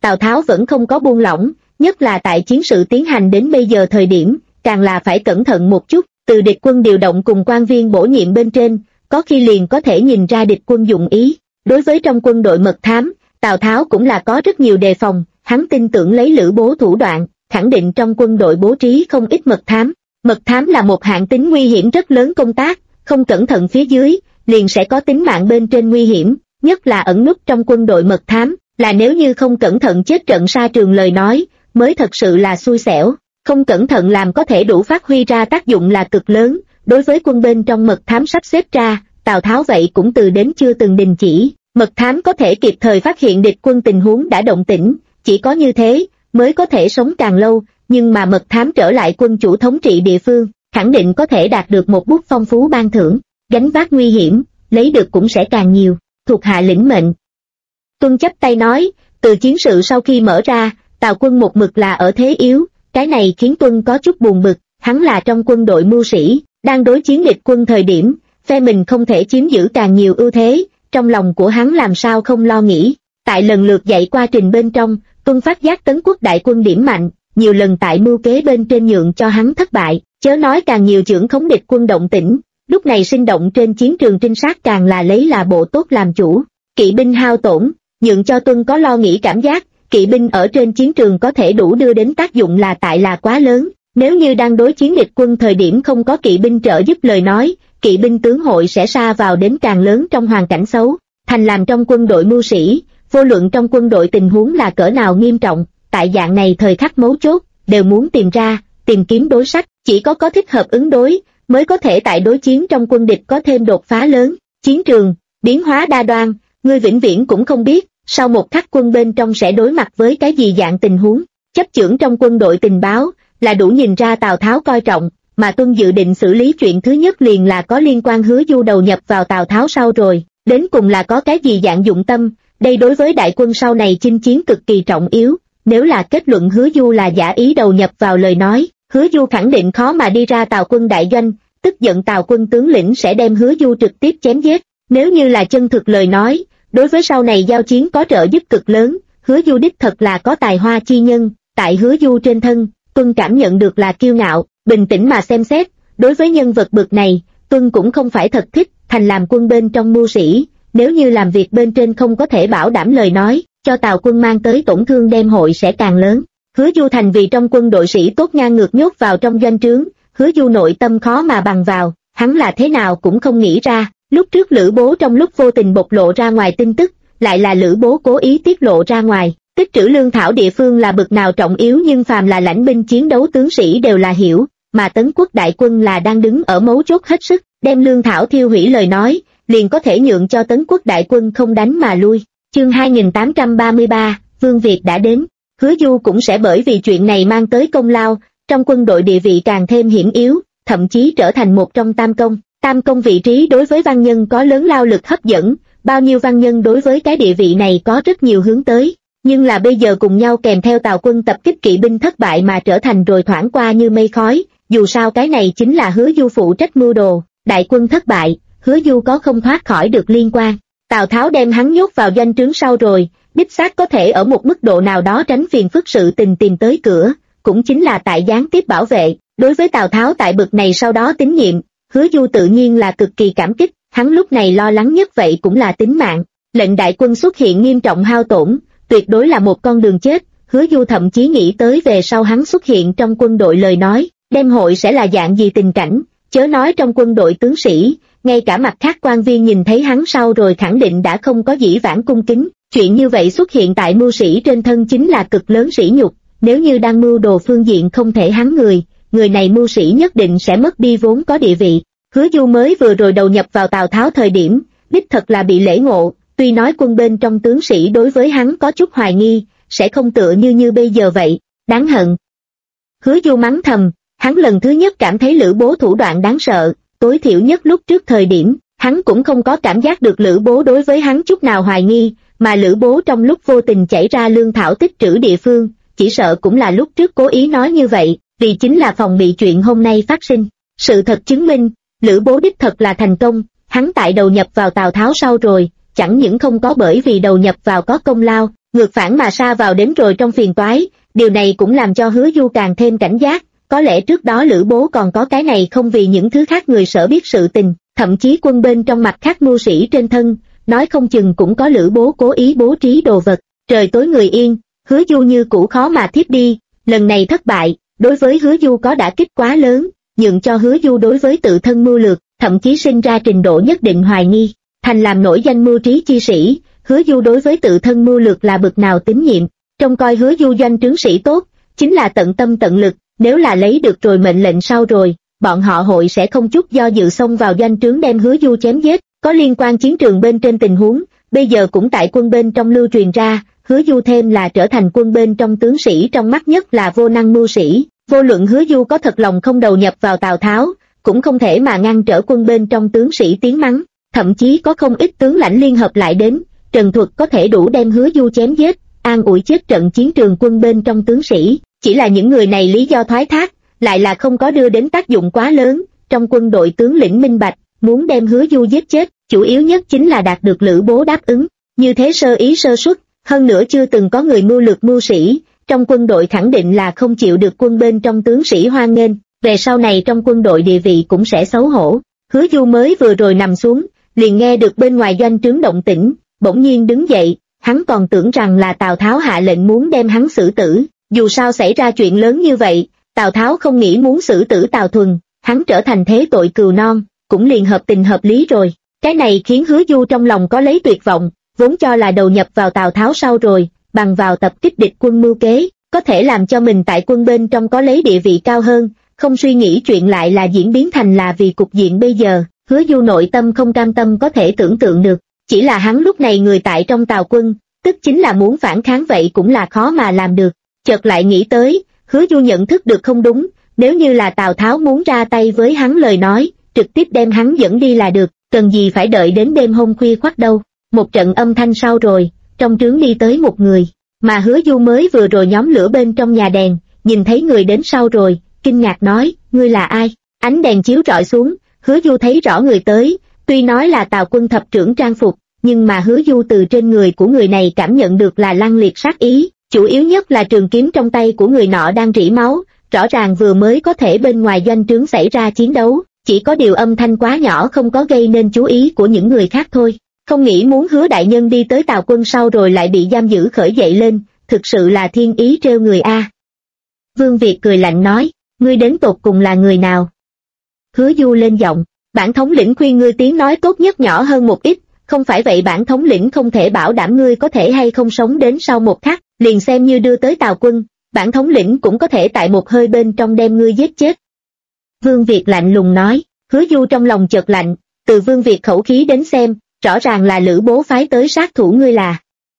Tào Tháo vẫn không có buông lỏng, nhất là tại chiến sự tiến hành đến bây giờ thời điểm, càng là phải cẩn thận một chút, từ địch quân điều động cùng quan viên bổ nhiệm bên trên, có khi liền có thể nhìn ra địch quân dụng ý. Đối với trong quân đội mật thám, Tào Tháo cũng là có rất nhiều đề phòng, hắn tin tưởng lấy Lữ Bố thủ đoạn, khẳng định trong quân đội bố trí không ít mật thám. Mật thám là một hạng tính nguy hiểm rất lớn công tác, không cẩn thận phía dưới, liền sẽ có tính mạng bên trên nguy hiểm, nhất là ẩn núp trong quân đội mật thám, là nếu như không cẩn thận chết trận sa trường lời nói, mới thật sự là xui xẻo, không cẩn thận làm có thể đủ phát huy ra tác dụng là cực lớn. Đối với quân bên trong mật thám sắp xếp ra, Tào Tháo vậy cũng từ đến chưa từng đình chỉ, mật thám có thể kịp thời phát hiện địch quân tình huống đã động tĩnh, chỉ có như thế, mới có thể sống càng lâu, nhưng mà mật thám trở lại quân chủ thống trị địa phương, khẳng định có thể đạt được một bút phong phú ban thưởng, gánh vác nguy hiểm, lấy được cũng sẽ càng nhiều, thuộc hạ lĩnh mệnh. Tuân chắp tay nói, từ chiến sự sau khi mở ra, Tào quân một mực là ở thế yếu, cái này khiến Tuân có chút buồn bực, hắn là trong quân đội mưu sĩ, đang đối chiến địch quân thời điểm, phe mình không thể chiếm giữ càng nhiều ưu thế, trong lòng của hắn làm sao không lo nghĩ. Tại lần lượt dạy qua trình bên trong, Tuân phát giác Tấn quốc đại quân điểm mạnh, nhiều lần tại mưu kế bên trên nhượng cho hắn thất bại, chớ nói càng nhiều trưởng khống địch quân động tĩnh, lúc này sinh động trên chiến trường trinh sát càng là lấy là bộ tốt làm chủ. Kỵ binh hao tổn, nhượng cho Tuân có lo nghĩ cảm giác, kỵ binh ở trên chiến trường có thể đủ đưa đến tác dụng là tại là quá lớn, nếu như đang đối chiến địch quân thời điểm không có kỵ binh trợ giúp lời nói, kỵ binh tướng hội sẽ sa vào đến càng lớn trong hoàn cảnh xấu. Thành làm trong quân đội mưu sĩ, vô luận trong quân đội tình huống là cỡ nào nghiêm trọng, tại dạng này thời khắc mấu chốt, đều muốn tìm kiếm đối sách, chỉ có thích hợp ứng đối, mới có thể tại đối chiến trong quân địch có thêm đột phá lớn. Chiến trường, biến hóa đa đoan, ngươi vĩnh viễn cũng không biết, sau một khắc quân bên trong sẽ đối mặt với cái gì dạng tình huống. Chấp chưởng trong quân đội tình báo, là đủ nhìn ra Tào Tháo coi trọng, mà Tuân dự định xử lý chuyện thứ nhất liền là có liên quan Hứa Du đầu nhập vào Tào Tháo sau rồi, đến cùng là có cái gì dạng dụng tâm, đây đối với đại quân sau này chinh chiến cực kỳ trọng yếu. Nếu là kết luận Hứa Du là giả ý đầu nhập vào lời nói, Hứa Du khẳng định khó mà đi ra Tào quân đại doanh, tức giận Tào quân tướng lĩnh sẽ đem Hứa Du trực tiếp chém giết. Nếu như là chân thực lời nói, đối với sau này giao chiến có trợ giúp cực lớn. Hứa Du đích thật là có tài hoa chi nhân, tại Hứa Du trên thân, Tuân cảm nhận được là kiêu ngạo. Bình tĩnh mà xem xét, đối với nhân vật bực này, Tuân cũng không phải thật thích. Thành làm quân bên trong mưu sĩ, nếu như làm việc bên trên không có thể bảo đảm lời nói, cho Tào quân mang tới tổn thương đem hội sẽ càng lớn. Hứa Du thành vì trong quân đội sĩ tốt ngang ngược nhốt vào trong doanh trướng, Hứa Du nội tâm khó mà bằng vào, hắn là thế nào cũng không nghĩ ra, lúc trước Lữ Bố trong lúc vô tình bộc lộ ra ngoài tin tức, lại là Lữ Bố cố ý tiết lộ ra ngoài. Tích trữ lương thảo địa phương là bực nào trọng yếu, nhưng phàm là lãnh binh chiến đấu tướng sĩ đều là hiểu, mà Tấn quốc đại quân là đang đứng ở mấu chốt hết sức, đem lương thảo thiêu hủy lời nói, liền có thể nhượng cho Tấn quốc đại quân không đánh mà lui. Chương 2833, Vương Việt đã đến. Hứa Du cũng sẽ bởi vì chuyện này mang tới công lao, trong quân đội địa vị càng thêm hiểm yếu, thậm chí trở thành một trong tam công. Tam công vị trí đối với văn nhân có lớn lao lực hấp dẫn, bao nhiêu văn nhân đối với cái địa vị này có rất nhiều hướng tới, nhưng là bây giờ cùng nhau kèm theo Tào quân tập kích kỵ binh thất bại mà trở thành rồi thoảng qua như mây khói. Dù sao cái này chính là Hứa Du phụ trách mưu đồ, đại quân thất bại, Hứa Du có không thoát khỏi được liên quan. Tào Tháo đem hắn nhốt vào doanh trướng sau rồi, đích xác có thể ở một mức độ nào đó tránh phiền phức sự tình tìm tới cửa, cũng chính là tại gián tiếp bảo vệ. Đối với Tào Tháo tại bực này sau đó tín nhiệm, Hứa Du tự nhiên là cực kỳ cảm kích, hắn lúc này lo lắng nhất vậy cũng là tính mạng. Lệnh đại quân xuất hiện nghiêm trọng hao tổn, tuyệt đối là một con đường chết. Hứa Du thậm chí nghĩ tới về sau hắn xuất hiện trong quân đội lời nói, đem hội sẽ là dạng gì tình cảnh, chớ nói trong quân đội tướng sĩ, ngay cả mặt khác quan viên nhìn thấy hắn sau rồi khẳng định đã không có dĩ vãng cung kính. Chuyện như vậy xuất hiện tại mưu sĩ trên thân chính là cực lớn sỉ nhục, nếu như đang mưu đồ phương diện không thể hắn người này mưu sĩ nhất định sẽ mất đi vốn có địa vị. Hứa Du mới vừa rồi đầu nhập vào Tào Tháo thời điểm, đích thật là bị lễ ngộ, tuy nói quân bên trong tướng sĩ đối với hắn có chút hoài nghi, sẽ không tựa như bây giờ vậy, đáng hận. Hứa Du mắng thầm, hắn lần thứ nhất cảm thấy Lữ Bố thủ đoạn đáng sợ, tối thiểu nhất lúc trước thời điểm, hắn cũng không có cảm giác được Lữ Bố đối với hắn chút nào hoài nghi, mà Lữ Bố trong lúc vô tình chảy ra lương thảo tích trữ địa phương, chỉ sợ cũng là lúc trước cố ý nói như vậy, vì chính là phòng bị chuyện hôm nay phát sinh. Sự thật chứng minh, Lữ Bố đích thật là thành công, hắn tại đầu nhập vào Tào Tháo sau rồi, chẳng những không có bởi vì đầu nhập vào có công lao, ngược phản mà sa vào đến rồi trong phiền toái. Điều này cũng làm cho Hứa Du càng thêm cảnh giác, có lẽ trước đó Lữ Bố còn có cái này không vì những thứ khác người sở biết sự tình, thậm chí quân bên trong mặt khác mưu sĩ trên thân, nói không chừng cũng có Lữ Bố cố ý bố trí đồ vật. Trời tối người yên, Hứa Du như cũ khó mà thiếp đi, lần này thất bại, đối với Hứa Du có đả kích quá lớn, nhượng cho Hứa Du đối với tự thân mưu lược, thậm chí sinh ra trình độ nhất định hoài nghi. Thành làm nổi danh mưu trí chi sĩ, Hứa Du đối với tự thân mưu lược là bực nào tín nhiệm, trông coi Hứa Du doanh trướng sĩ tốt, chính là tận tâm tận lực, nếu là lấy được rồi mệnh lệnh sau rồi, bọn họ hội sẽ không chút do dự xông vào doanh trướng đem Hứa Du chém giết. Có liên quan chiến trường bên trên tình huống, bây giờ cũng tại quân bên trong lưu truyền ra, Hứa Du thêm là trở thành quân bên trong tướng sĩ trong mắt nhất là vô năng mưu sĩ, vô luận Hứa Du có thật lòng không đầu nhập vào Tào Tháo, cũng không thể mà ngăn trở quân bên trong tướng sĩ tiếng mắng, thậm chí có không ít tướng lãnh liên hợp lại đến, trần thuật có thể đủ đem Hứa Du chém giết, an ủi chết trận chiến trường quân bên trong tướng sĩ, chỉ là những người này lý do thoái thác, lại là không có đưa đến tác dụng quá lớn, trong quân đội tướng lĩnh minh bạch, muốn đem Hứa Du giết chết, chủ yếu nhất chính là đạt được Lữ Bố đáp ứng, như thế sơ ý sơ suất, hơn nữa chưa từng có người mưu lược mưu sĩ, trong quân đội khẳng định là không chịu được quân bên trong tướng sĩ hoan nghênh, về sau này trong quân đội địa vị cũng sẽ xấu hổ. Hứa Du mới vừa rồi nằm xuống, liền nghe được bên ngoài doanh trướng động tĩnh, bỗng nhiên đứng dậy, hắn còn tưởng rằng là Tào Tháo hạ lệnh muốn đem hắn xử tử, dù sao xảy ra chuyện lớn như vậy, Tào Tháo không nghĩ muốn xử tử Tào Thuần, hắn trở thành thế tội cừu non, cũng liền hợp tình hợp lý rồi. Cái này khiến Hứa Du trong lòng có lấy tuyệt vọng, vốn cho là đầu nhập vào Tào Tháo sau rồi, bằng vào tập kích địch quân mưu kế, có thể làm cho mình tại quân bên trong có lấy địa vị cao hơn, không suy nghĩ chuyện lại là diễn biến thành là vì cục diện bây giờ. Hứa Du nội tâm không cam tâm có thể tưởng tượng được, chỉ là hắn lúc này người tại trong Tào quân, tức chính là muốn phản kháng vậy cũng là khó mà làm được. Chợt lại nghĩ tới, Hứa Du nhận thức được không đúng, nếu như là Tào Tháo muốn ra tay với hắn lời nói, trực tiếp đem hắn dẫn đi là được, cần gì phải đợi đến đêm hôm khuya khoắt đâu. Một trận âm thanh sau rồi, trong trướng đi tới một người, mà Hứa Du mới vừa rồi nhóm lửa bên trong nhà đèn, nhìn thấy người đến sau rồi, kinh ngạc nói, ngươi là ai? Ánh đèn chiếu rọi xuống, Hứa Du thấy rõ người tới, tuy nói là Tào quân thập trưởng trang phục, nhưng mà Hứa Du từ trên người của người này cảm nhận được là lăng liệt sát ý, chủ yếu nhất là trường kiếm trong tay của người nọ đang rỉ máu, rõ ràng vừa mới có thể bên ngoài doanh trướng xảy ra chiến đấu, chỉ có điều âm thanh quá nhỏ không có gây nên chú ý của những người khác thôi. Không nghĩ muốn Hứa đại nhân đi tới Tào quân sau rồi lại bị giam giữ khởi dậy lên, thực sự là thiên ý trêu người a. Vương Việt cười lạnh nói, ngươi đến tột cùng là người nào? Hứa Du lên giọng, bản thống lĩnh khuyên ngươi tiếng nói tốt nhất nhỏ hơn một ít, không phải vậy bản thống lĩnh không thể bảo đảm ngươi có thể hay không sống đến sau một khắc, liền xem như đưa tới Tào quân, bản thống lĩnh cũng có thể tại một hơi bên trong đem ngươi giết chết. Vương Việt lạnh lùng nói, Hứa Du trong lòng chợt lạnh, từ Vương Việt khẩu khí đến xem, rõ ràng là Lữ Bố phái tới sát thủ ngươi là.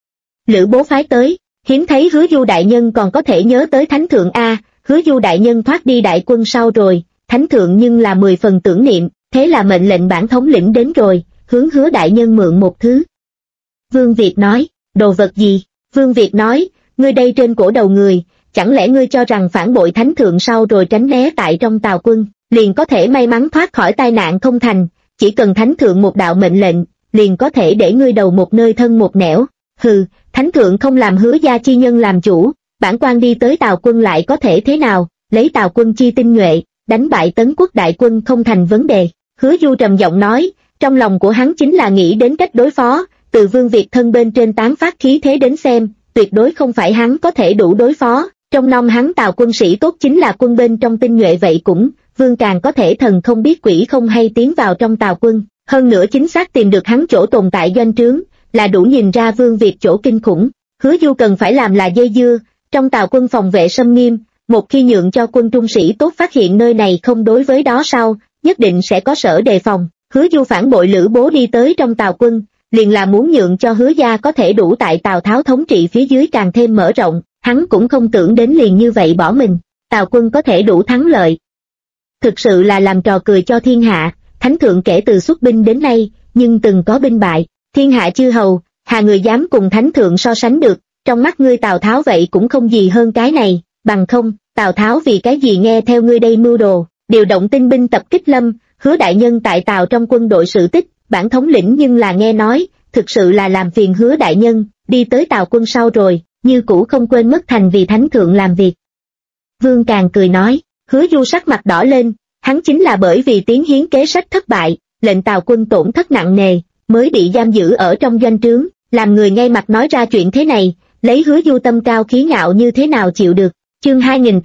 Lữ Bố phái tới, hiếm thấy Hứa Du đại nhân còn có thể nhớ tới Thánh Thượng a. Hứa Du đại nhân thoát đi đại quân sau rồi, Thánh Thượng nhưng là 10 phần tưởng niệm, thế là mệnh lệnh bản thống lĩnh đến rồi, hướng Hứa đại nhân mượn một thứ. Vương Việt nói, đồ vật gì? Vương Việt nói, ngươi đây trên cổ đầu người, chẳng lẽ ngươi cho rằng phản bội Thánh Thượng sau rồi tránh né tại trong Tào quân, liền có thể may mắn thoát khỏi tai nạn không thành, chỉ cần Thánh Thượng một đạo mệnh lệnh, liền có thể để ngươi đầu một nơi thân một nẻo. Hừ, Thánh Thượng không làm Hứa gia chi nhân làm chủ, bản quan đi tới Tào quân lại có thể thế nào, lấy Tào quân chi tinh nhuệ, đánh bại Tấn quốc đại quân không thành vấn đề. Hứa Du trầm giọng nói, trong lòng của hắn chính là nghĩ đến cách đối phó, từ Vương Việt thân bên trên tán phát khí thế đến xem, tuyệt đối không phải hắn có thể đủ đối phó, trong năm hắn Tào quân sĩ tốt chính là quân bên trong tinh nhuệ vậy cũng, Vương càng có thể thần không biết quỷ không hay tiến vào trong Tào quân, hơn nữa chính xác tìm được hắn chỗ tồn tại doanh trướng, là đủ nhìn ra Vương Việt chỗ kinh khủng. Hứa Du cần phải làm là dây dưa, trong Tào quân phòng vệ xâm nghiêm, một khi nhượng cho quân trung sĩ tốt phát hiện nơi này không đối với đó sau, nhất định sẽ có sở đề phòng. Hứa Du phản bội Lữ Bố đi tới trong Tào quân, liền là muốn nhượng cho Hứa gia có thể đủ tại Tào Tháo thống trị phía dưới càng thêm mở rộng, hắn cũng không tưởng đến liền như vậy bỏ mình, Tào quân có thể đủ thắng lợi. Thực sự là làm trò cười cho thiên hạ, Thánh Thượng kể từ xuất binh đến nay, nhưng từng có binh bại, thiên hạ chư hầu, hà người dám cùng Thánh Thượng so sánh được, trong mắt ngươi Tào Tháo vậy cũng không gì hơn cái này, bằng không, Tào Tháo vì cái gì nghe theo ngươi đây mưu đồ, điều động tinh binh tập kích Lâm, Hứa đại nhân tại Tào trong quân đội sự tích, bản thống lĩnh nhưng là nghe nói, thực sự là làm phiền Hứa đại nhân, đi tới Tào quân sau rồi, như cũ không quên mất thành vì thánh thượng làm việc. Vương Càng cười nói, Hứa Du sắc mặt đỏ lên, hắn chính là bởi vì tiến hiến kế sách thất bại, lệnh Tào quân tổn thất nặng nề, mới bị giam giữ ở trong doanh trướng, làm người ngay mặt nói ra chuyện thế này, lấy Hứa Du tâm cao khí ngạo như thế nào chịu được. Chương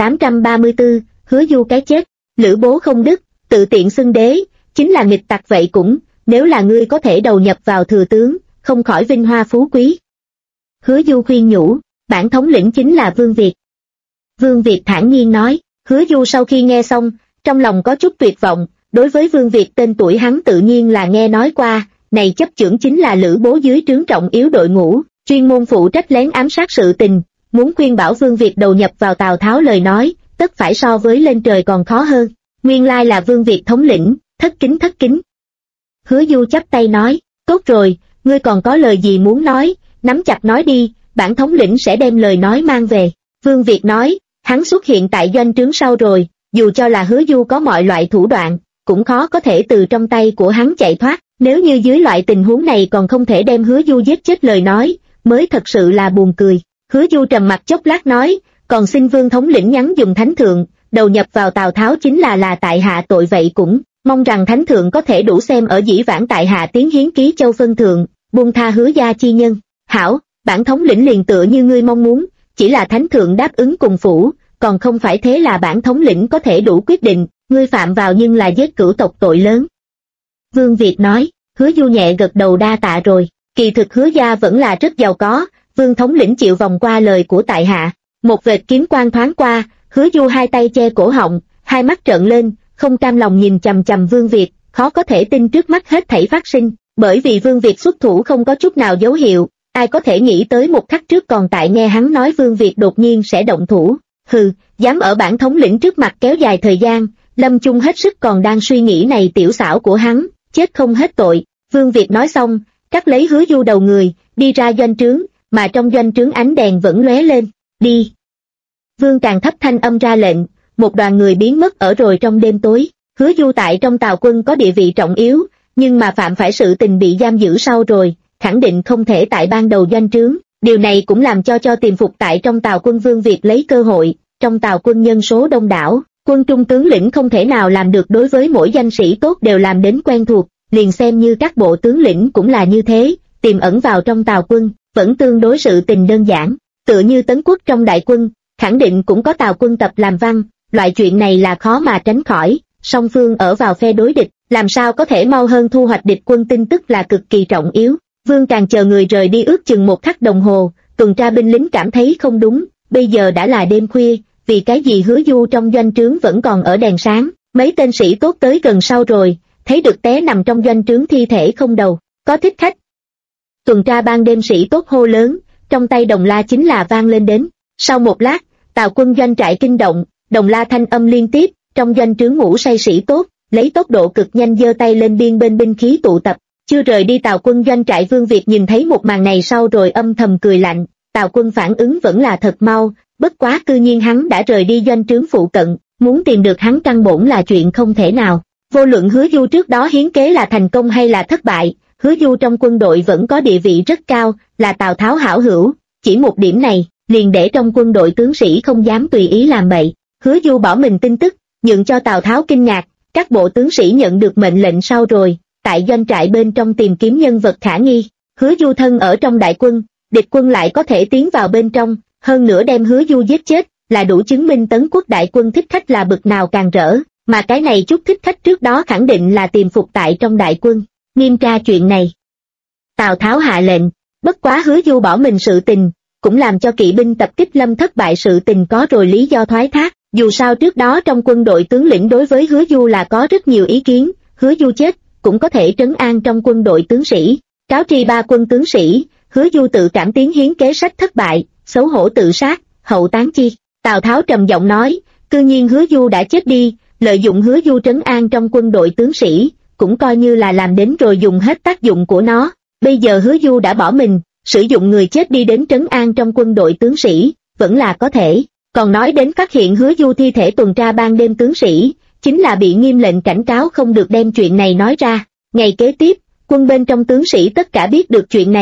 2834, Hứa Du cái chết. Lữ Bố không đức, tự tiện xưng đế, chính là nghịch tặc vậy cũng, nếu là ngươi có thể đầu nhập vào thừa tướng, không khỏi vinh hoa phú quý. Hứa Du khuyên nhủ, bản thống lĩnh chính là Vương Việt. Vương Việt thản nhiên nói. Hứa Du sau khi nghe xong, trong lòng có chút tuyệt vọng, đối với Vương Việt tên tuổi hắn tự nhiên là nghe nói qua, này chấp chưởng chính là Lữ Bố dưới trướng trọng yếu đội ngũ, chuyên môn phụ trách lén ám sát sự tình, muốn khuyên bảo Vương Việt đầu nhập vào Tào Tháo lời nói, tất phải so với lên trời còn khó hơn. Nguyên lai là Vương Việt thống lĩnh, thất kính thất kính. Hứa Du chắp tay nói, tốt rồi, ngươi còn có lời gì muốn nói, nắm chặt nói đi, bản thống lĩnh sẽ đem lời nói mang về. Vương Việt nói, hắn xuất hiện tại doanh trướng sau rồi, dù cho là Hứa Du có mọi loại thủ đoạn, cũng khó có thể từ trong tay của hắn chạy thoát, nếu như dưới loại tình huống này còn không thể đem Hứa Du giết chết lời nói, mới thật sự là buồn cười. Hứa Du trầm mặt chốc lát nói, còn xin Vương thống lĩnh nhắn dùng thánh thượng, đầu nhập vào Tào Tháo chính là tại hạ tội vậy cũng, mong rằng thánh thượng có thể đủ xem ở dĩ vãng tại hạ tiến hiến ký châu phân thượng, buông tha Hứa gia chi nhân. Hảo, bản thống lĩnh liền tựa như ngươi mong muốn, chỉ là thánh thượng đáp ứng cùng phủ, còn không phải thế là bản thống lĩnh có thể đủ quyết định, ngươi phạm vào nhưng là giết cửu tộc tội lớn. Vương Việt nói, Hứa Du nhẹ gật đầu đa tạ rồi, kỳ thực Hứa gia vẫn là rất giàu có, Vương thống lĩnh chịu vòng qua lời của tại hạ. Một vệt kiếm quang thoáng qua, Hứa Du hai tay che cổ họng, hai mắt trợn lên, không cam lòng nhìn chằm chằm Vương Việt, khó có thể tin trước mắt hết thảy phát sinh, bởi vì Vương Việt xuất thủ không có chút nào dấu hiệu, ai có thể nghĩ tới một khắc trước còn tại nghe hắn nói Vương Việt đột nhiên sẽ động thủ. Hừ, dám ở bản thống lĩnh trước mặt kéo dài thời gian, Lâm Chung hết sức còn đang suy nghĩ này tiểu xảo của hắn, chết không hết tội. Vương Việt nói xong, cắt lấy Hứa Du đầu người, đi ra doanh trướng, mà trong doanh trướng ánh đèn vẫn lóe lên. Đi. Vương Càng thấp thanh âm ra lệnh, một đoàn người biến mất ở rồi trong đêm tối. Hứa Du tại trong Tào quân có địa vị trọng yếu, nhưng mà phạm phải sự tình bị giam giữ sau rồi, khẳng định không thể tại ban đầu doanh trướng. Điều này cũng làm cho tìm phục tại trong Tào quân Vương Việt lấy cơ hội. Trong Tào quân nhân số đông đảo, quân trung tướng lĩnh không thể nào làm được đối với mỗi danh sĩ tốt đều làm đến quen thuộc, liền xem như các bộ tướng lĩnh cũng là như thế, tiềm ẩn vào trong Tào quân, vẫn tương đối sự tình đơn giản. Tựa như Tấn Quốc trong đại quân, khẳng định cũng có Tào quân tập làm văn, loại chuyện này là khó mà tránh khỏi, song phương ở vào phe đối địch, làm sao có thể mau hơn thu hoạch địch quân tin tức là cực kỳ trọng yếu. Vương Càng chờ người rời đi ước chừng 1 khắc đồng hồ, tuần tra binh lính cảm thấy không đúng, bây giờ đã là đêm khuya, vì cái gì Hứa Du trong doanh trướng vẫn còn ở đèn sáng, mấy tên sĩ tốt tới gần sau rồi, thấy được té nằm trong doanh trướng thi thể không đầu, có thích khách. Tuần tra ban đêm sĩ tốt hô lớn, trong tay đồng la chính là vang lên đến. Sau một lát, Tào quân doanh trại kinh động, đồng la thanh âm liên tiếp, trong doanh trướng ngủ say sĩ tốt, lấy tốc độ cực nhanh giơ tay lên biên bên binh khí tụ tập. Chưa rời đi Tào quân doanh trại Vương Việt nhìn thấy một màn này sau rồi âm thầm cười lạnh, Tào quân phản ứng vẫn là thật mau, bất quá cư nhiên hắn đã rời đi doanh trướng phụ cận, muốn tìm được hắn căn bổn là chuyện không thể nào. Vô luận Hứa Du trước đó hiến kế là thành công hay là thất bại, Hứa Du trong quân đội vẫn có địa vị rất cao, là Tào Tháo hảo hữu, chỉ một điểm này, liền để trong quân đội tướng sĩ không dám tùy ý làm bậy. Hứa Du bỏ mình tin tức, nhượng cho Tào Tháo kinh ngạc, các bộ tướng sĩ nhận được mệnh lệnh sau rồi, tại doanh trại bên trong tìm kiếm nhân vật khả nghi. Hứa Du thân ở trong đại quân, địch quân lại có thể tiến vào bên trong, hơn nữa đem Hứa Du giết chết, là đủ chứng minh Tấn Quốc đại quân thích khách là bực nào càng rỡ, mà cái này chút thích khách trước đó khẳng định là tiềm phục tại trong đại quân, nghiêm tra chuyện này. Tào Tháo hạ lệnh, bất quá Hứa Du bỏ mình sự tình, cũng làm cho kỵ binh tập kích Lâm thất bại sự tình có rồi lý do thoái thác, dù sao trước đó trong quân đội tướng lĩnh đối với Hứa Du là có rất nhiều ý kiến, Hứa Du chết, cũng có thể trấn an trong quân đội tướng sĩ, cáo tri ba quân tướng sĩ, Hứa Du tự cảm tiến hiến kế sách thất bại, xấu hổ tự sát, hậu táng chi. Tào Tháo trầm giọng nói, cư nhiên Hứa Du đã chết đi, lợi dụng Hứa Du trấn an trong quân đội tướng sĩ, cũng coi như là làm đến rồi dùng hết tác dụng của nó. Bây giờ Hứa Du đã bỏ mình, sử dụng người chết đi đến trấn an trong quân đội tướng sĩ, vẫn là có thể. Còn nói đến phát hiện Hứa Du thi thể tuần tra ban đêm tướng sĩ, chính là bị nghiêm lệnh cảnh cáo không được đem chuyện này nói ra. Ngày kế tiếp, quân bên trong tướng sĩ tất cả biết được chuyện này,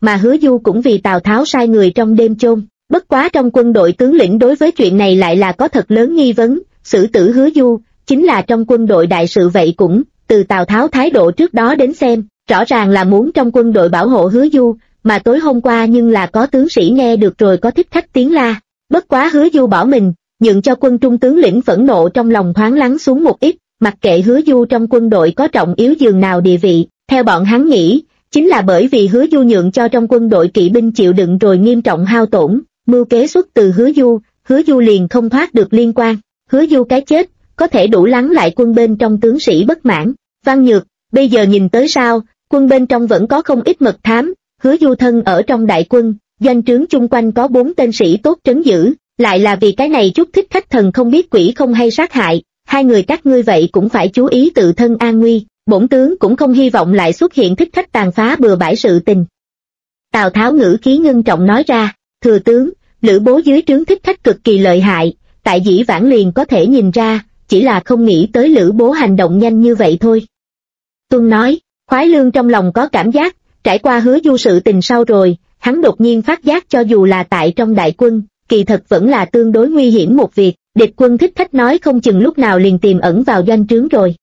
mà Hứa Du cũng vì Tào Tháo sai người trong đêm chôn. Bất quá trong quân đội tướng lĩnh đối với chuyện này lại là có thật lớn nghi vấn, xử tử Hứa Du, chính là trong quân đội đại sự vậy cũng, từ Tào Tháo thái độ trước đó đến xem, rõ ràng là muốn trong quân đội bảo hộ Hứa Du, mà tối hôm qua nhưng là có tướng sĩ nghe được rồi có thích khách tiếng la. Bất quá Hứa Du bỏ mình, nhượng cho quân trung tướng lĩnh phẫn nộ trong lòng thoáng lắng xuống một ít, mặc kệ Hứa Du trong quân đội có trọng yếu dường nào địa vị, theo bọn hắn nghĩ, chính là bởi vì Hứa Du nhượng cho trong quân đội kỵ binh chịu đựng rồi nghiêm trọng hao tổn, mưu kế xuất từ Hứa Du liền không thoát được liên quan, Hứa Du cái chết, có thể đủ lắng lại quân bên trong tướng sĩ bất mãn. Văn Nhược, bây giờ nhìn tới sao, quân bên trong vẫn có không ít mật thám, Hứa Du thân ở trong đại quân, doanh trướng chung quanh có 4 tên sĩ tốt trấn giữ, lại là vì cái này chút thích khách thần không biết quỷ không hay sát hại, hai người các ngươi vậy cũng phải chú ý tự thân an nguy, bổn tướng cũng không hy vọng lại xuất hiện thích khách tàn phá bừa bãi sự tình. Tào Tháo ngữ khí ngưng trọng nói ra, thừa tướng, Lữ Bố dưới trướng thích khách cực kỳ lợi hại, tại dĩ vãng liền có thể nhìn ra, chỉ là không nghĩ tới Lữ Bố hành động nhanh như vậy thôi. Tuân nói, Khoái Lương trong lòng có cảm giác, trải qua Hứa Du sự tình sau rồi, hắn đột nhiên phát giác cho dù là tại trong đại quân, kỳ thật vẫn là tương đối nguy hiểm một việc, địch quân thích khách nói không chừng lúc nào liền tiềm ẩn vào doanh trướng rồi.